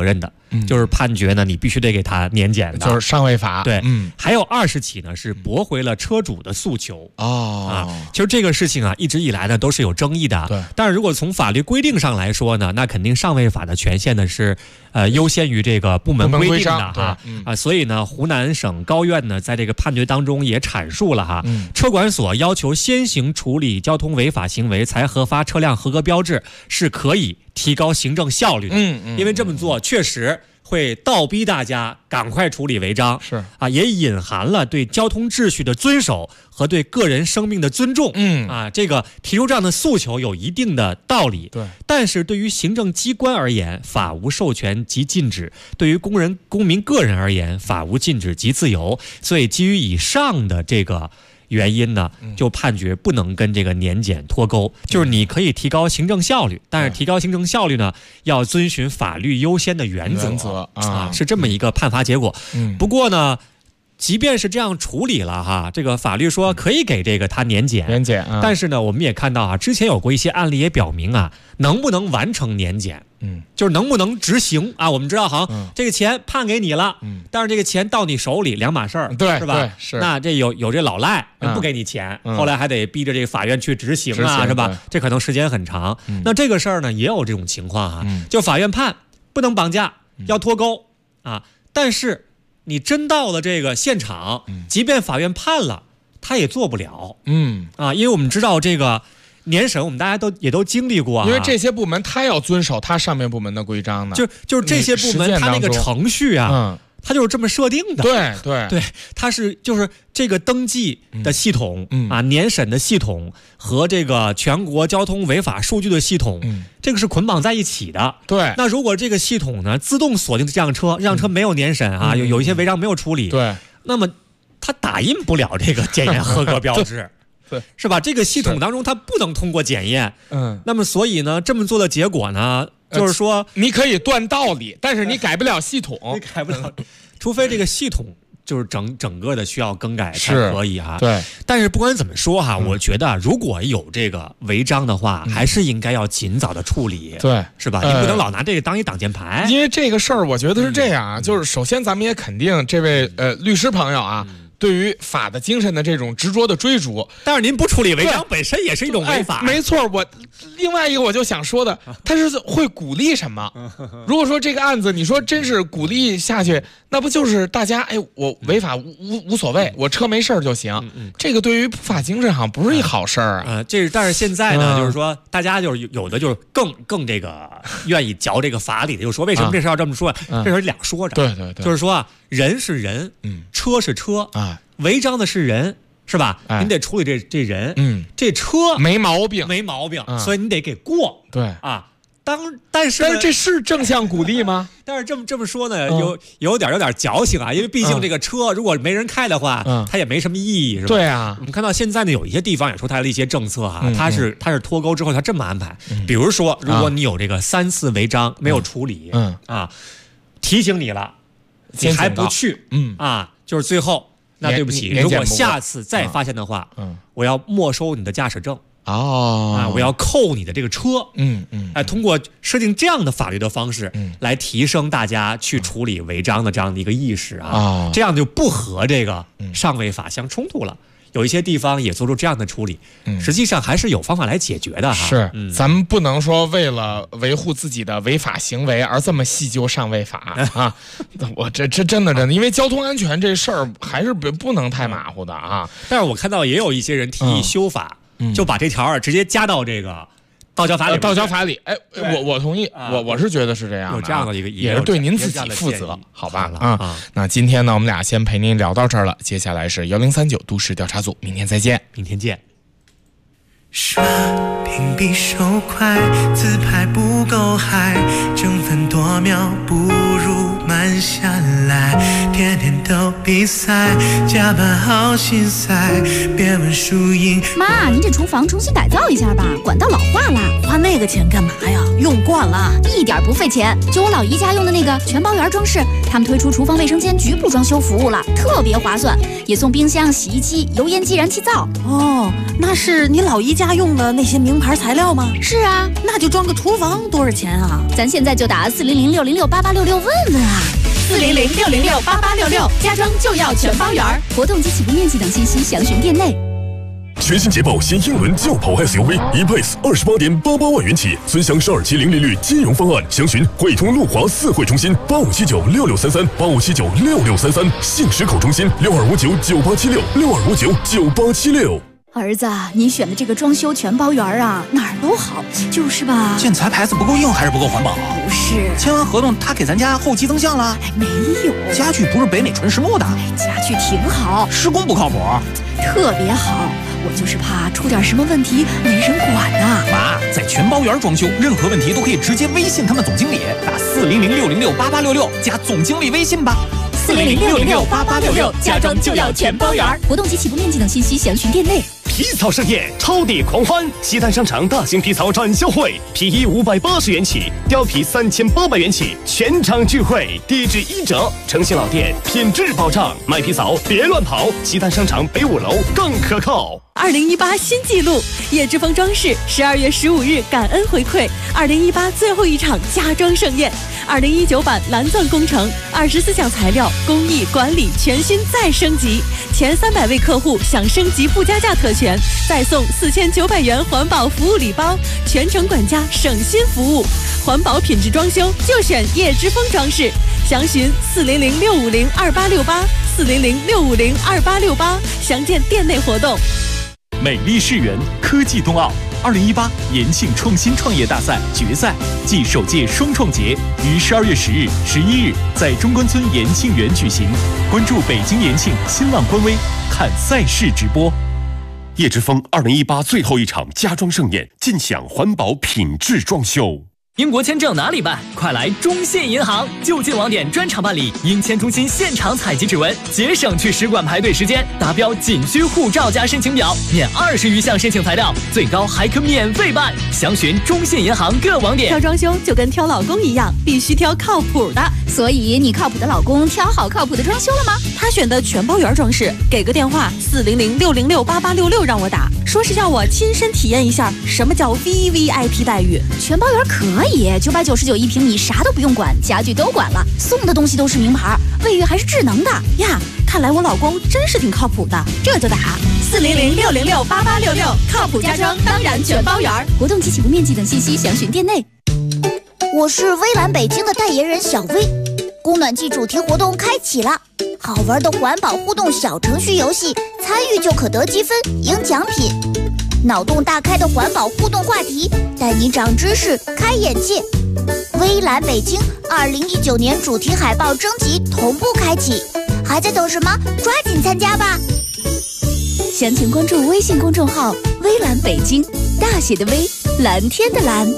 就是判决呢，你必须得给他年检的， 就是上位法。 对，还有20起呢是驳回了车主的诉求。其实这个事情啊，一直以来呢都是有争议的。 对， 但是如果从法律规定上来说呢，那肯定上位法的权限呢是优先于这个部门规定的哈。所以呢，湖南省高院呢在这个判决当中也阐述了哈，车管所要求先行处理交通违法行为才核发车辆合格标志是可以提高行政效率的。因为这么做确实会倒逼大家赶快处理违章， 是啊，也隐含了对交通秩序的遵守和对个人生命的尊重。这个提出这样的诉求有一定的道理。 对， 但是对于行政机关而言，法无授权即禁止；对于公民个人而言，法无禁止即自由。所以基于以上的这个原因呢，就判决不能跟这个年检脱钩，就是你可以提高行政效率，但是提高行政效率呢，要遵循法律优先的原则啊，是这么一个判罚结果。不过呢，即便是这样处理了哈，这个法律说可以给这个他年检，但是呢，我们也看到啊，之前有过一些案例也表明啊，能不能完成年检，就是能不能执行啊？我们知道好像这个钱判给你了，但是这个钱到你手里两码事儿， 对， 是吧？ 对，是。 那这有这老赖不给你钱，后来还得逼着这个法院去执行啊，是吧？这可能时间很长。那这个事儿呢，也有这种情况啊，就法院判不能绑架，要脱钩啊，但是你真到了这个现场，即便法院判了，他也做不了。因为我们知道这个年审，我们大家也都经历过啊。 因为这些部门他要遵守他上面部门的规章呢， 就是这些部门他那个程序啊，他就是这么设定的。 对， 他是就是这个登记的系统啊，年审的系统和这个全国交通违法数据的系统，这个是捆绑在一起的。 对， 那如果这个系统呢自动锁定这辆车没有年审啊，有一些违章没有处理， 对， 那么它打印不了这个检验合格标志。 对， 是吧？这个系统当中它不能通过检验。那么所以呢，这么做的结果呢，就是说你可以断道理，但是你改不了系统， 你改不了，除非这个系统就是整个的需要更改才可以哈。 对， 但是不管怎么说哈，我觉得如果有这个违章的话，还是应该要尽早的处理。 对， 是吧？你不能老拿这个当一挡箭牌。 因为这个事儿，我觉得是这样啊，就是首先咱们也肯定这位律师朋友啊。对于法的精神的这种执着的追逐， 但是您不处理违章本身也是一种违法。 没错，另外一个我就想说的，他是会鼓励什么？如果说这个案子你说真是鼓励下去，那不就是大家我违法无所谓，我车没事就行。这个对于法精神好像不是一好事儿啊。 但是现在呢，就是说大家就是有的就是更这个愿意嚼这个法理的，就说为什么这事要这么说？这事两说着。 对， 就是说啊，人是人，车是车啊。违章的是人，是吧？你得处理这人，这车没毛病， 所以你得给过。 对啊，但是这是正向鼓励吗？ 但是这么说呢，有点矫情啊，因为毕竟这个车如果没人开的话，它也没什么意义，是吧？ 对啊， 我们看到现在呢，有一些地方也出台了一些政策哈，它是脱钩之后，它这么安排，比如说，如果你有这个3次违章没有处理，提醒你了，你还不去，就是最后。那对不起，如果下次再发现的话，我要没收你的驾驶证我要扣你的这个车，通过设定这样的法律的方式，来提升大家去处理违章的这样的一个意识啊，这样就不和这个上位法相冲突了。有一些地方也做出这样的处理，实际上还是有方法来解决的哈。 是，咱们不能说为了维护自己的违法行为而这么细究上位法啊！我这真的，因为交通安全这事儿还是不能太马虎的啊。 但是我看到也有一些人提议修法，就把这条直接加到这个道交法里。 道交法里，我同意，我是觉得是这样的， 有这样的一个， 也是对您自己负责，好吧？那今天呢，我们俩先陪您聊到这儿了，接下来是1039都市调查组，明天再见， 明天见。 刷屏比手快，自拍不够嗨，争分夺秒不如慢下来，点点斗比赛，加班好心塞，别问输赢。 妈，您这厨房重新改造一下吧，管道老化了。 花那个钱干嘛呀？用惯了， 一点不费钱。就我老姨家用的那个全包圆装饰，他们推出厨房卫生间局部装修服务了，特别划算，也送冰箱、洗衣机、油烟机、燃气灶。 哦，那是你老姨家用的那些名牌材料吗？ 是啊， 那就装个厨房多少钱啊？ 咱现在就打400-606-8866问问啊。 400-606-8866，家装就要全包圆。 活动及起步面积等信息详询店内。 全新捷豹新英伦轿跑 SUV E-Pace 28.88万元起，尊享12期零利率金融方案，详询汇通路华4会中心85796633，85796633，信实口中心62599876，62599876。 儿子，你选的这个装修全包圆啊，哪儿都好，就是吧？ 建材牌子不够硬还是不够环保？ 不是， 签完合同他给咱家后期增项了？ 没有， 家具不是北美纯实木的。 家具挺好， 施工不靠谱， 特别好。我就是怕出点什么问题没人管呐。 妈，在全包圆装修，任何问题都可以直接微信他们总经理，打400-606-8866加总经理微信吧。 400-606-8866，家装就要全包圆。活动及起步面积等信息详询店内。 皮草盛宴，超抵狂欢！西单商场大型皮草展销会，皮衣580元起，貂皮3800元起，全场聚会，低至1折，诚信老店，品质保障，买皮草别乱跑，西单商场北5楼更可靠。 2018新纪录，叶之峰装饰12月15日感恩回馈2018最后一场家装盛宴，2019版蓝钻工程，24项材料工艺管理全新再升级，前300位客户享升级不加价特权，再送4900元环保服务礼包，全程管家省心服务，环保品质装修就选叶之峰装饰，详询400-650-2868，400-650-2868，详见店内活动。 美丽世园科技冬奥2018延庆创新创业大赛决赛暨首届双创节于12月10日、11日在中关村延庆园举行。关注北京延庆新浪官微，看赛事直播。 叶之峰2018最后一场家装盛宴，尽享环保品质装修。 英国签证哪里办？快来中信银行，就近网点专场办理，英签中心现场采集指纹，节省去使馆排队时间。达标仅需护照加申请表，免20余项申请材料，最高还可免费办。详询中信银行各网点。 挑装修就跟挑老公一样，必须挑靠谱的。 所以你靠谱的老公挑好靠谱的装修了吗？ 他选的全包圆装饰，给个电话400-606-8866让我打，说是叫我亲身体验一下什么叫 VVIP 待遇。 全包圆可以，999一平米，啥都不用管，家具都管了，送的东西都是名牌，卫浴还是智能的呀。看来我老公真是挺靠谱的，这就打400-606-8866，靠谱家装当然全包圆。 活动及起步面积等信息详询店内。 我是微蓝北京的代言人小薇，供暖季主题活动开启了，好玩的环保互动小程序游戏，参与就可得积分赢奖品。脑洞大开的环保互动话题，带你长知识开眼界。微蓝北京2019年主题海报征集同步开启，还在等什么？抓紧参加吧！ 详情关注微信公众号微蓝北京，大写的微，蓝天的蓝。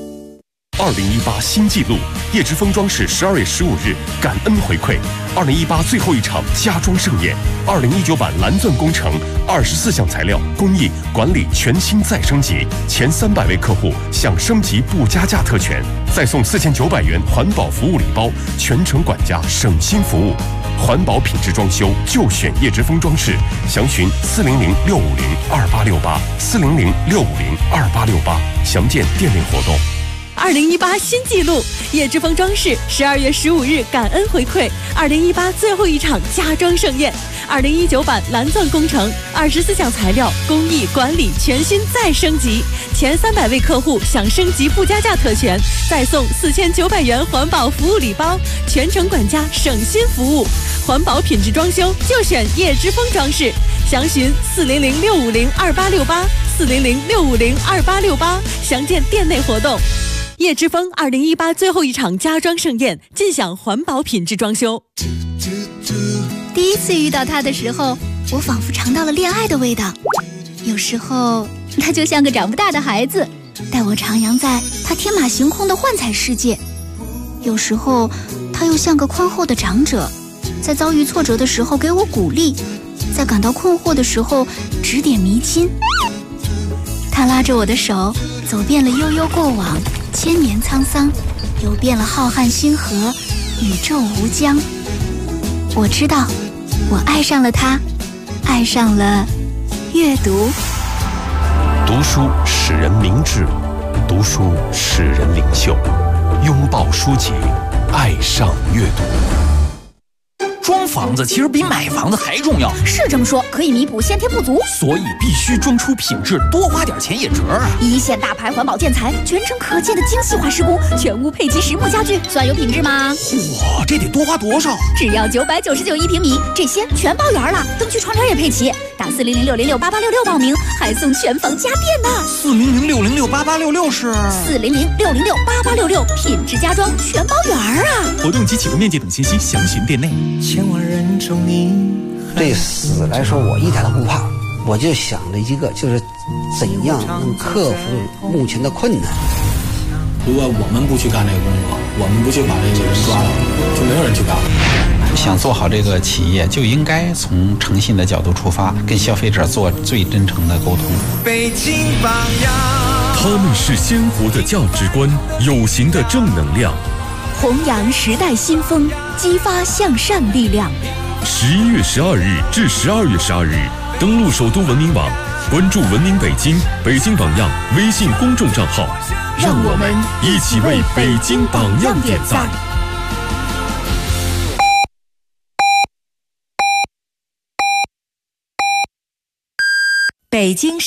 2018新纪录，叶之峰装饰12月15日感恩回馈2018最后一场家装盛宴，2019版蓝钻工程24项材料工艺管理全新再升级，前300位客户享升级不加价特权，再送4900元环保服务礼包，全程管家省心服务，环保品质装修就选叶之峰装饰，详询400-650-2868，400-650-2868，详见店内活动。 2018新纪录，叶之峰装饰12月15日感恩回馈2018最后一场家装盛宴，2019版蓝钻工程24项材料工艺管理全新再升级，前300位客户享升级不加价特权，再送4900元环保服务礼包，全程管家省心服务，环保品质装修就选叶之峰装饰，详询400-650-2868，400-650-2868，详见店内活动。叶之峰2018最后一场家装盛宴，尽享环保品质装修。 第一次遇到他的时候，我仿佛尝到了恋爱的味道。有时候他就像个长不大的孩子，带我徜徉在他天马行空的幻彩世界；有时候他又像个宽厚的长者， 在遭遇挫折的时候给我鼓励，在感到困惑的时候指点迷津。他拉着我的手，走遍了悠悠过往，千年沧桑，游遍了浩瀚星河，宇宙无疆。我知道，我爱上了他，爱上了阅读。 读书使人明智，读书使人领袖。拥抱书籍，爱上阅读。 装房子其实比买房子还重要， 是这么说，可以弥补先天不足， 所以必须装出品质，多花点钱也值啊！ 一线大牌环保建材，全程可见的精细化施工，全屋配齐实木家具，算有品质吗？ 哇，这得多花多少？ 只要999一平米，这些全包圆了，灯具窗帘也配齐。打40060688866报名，还送全房家电呢。 40060688866是 40060688866，品质家装全包圆啊！ 活动及启动面积等信息详询店内。 千万人中你对死来说，我一点都不怕，我就想着一个，就是怎样能克服目前的困难。 如果我们不去干这个工作，我们不去把这个人抓了，就没有人去干了。 想做好这个企业，就应该从诚信的角度出发，跟消费者做最真诚的沟通。 北京榜样，他们是鲜活的价值观，有形的正能量， 弘扬时代新风，激发向善力量。 11月12日至12月12日，登录首都文明网，关注文明北京、北京榜样微信公众账号，让我们一起为北京榜样点赞。 北京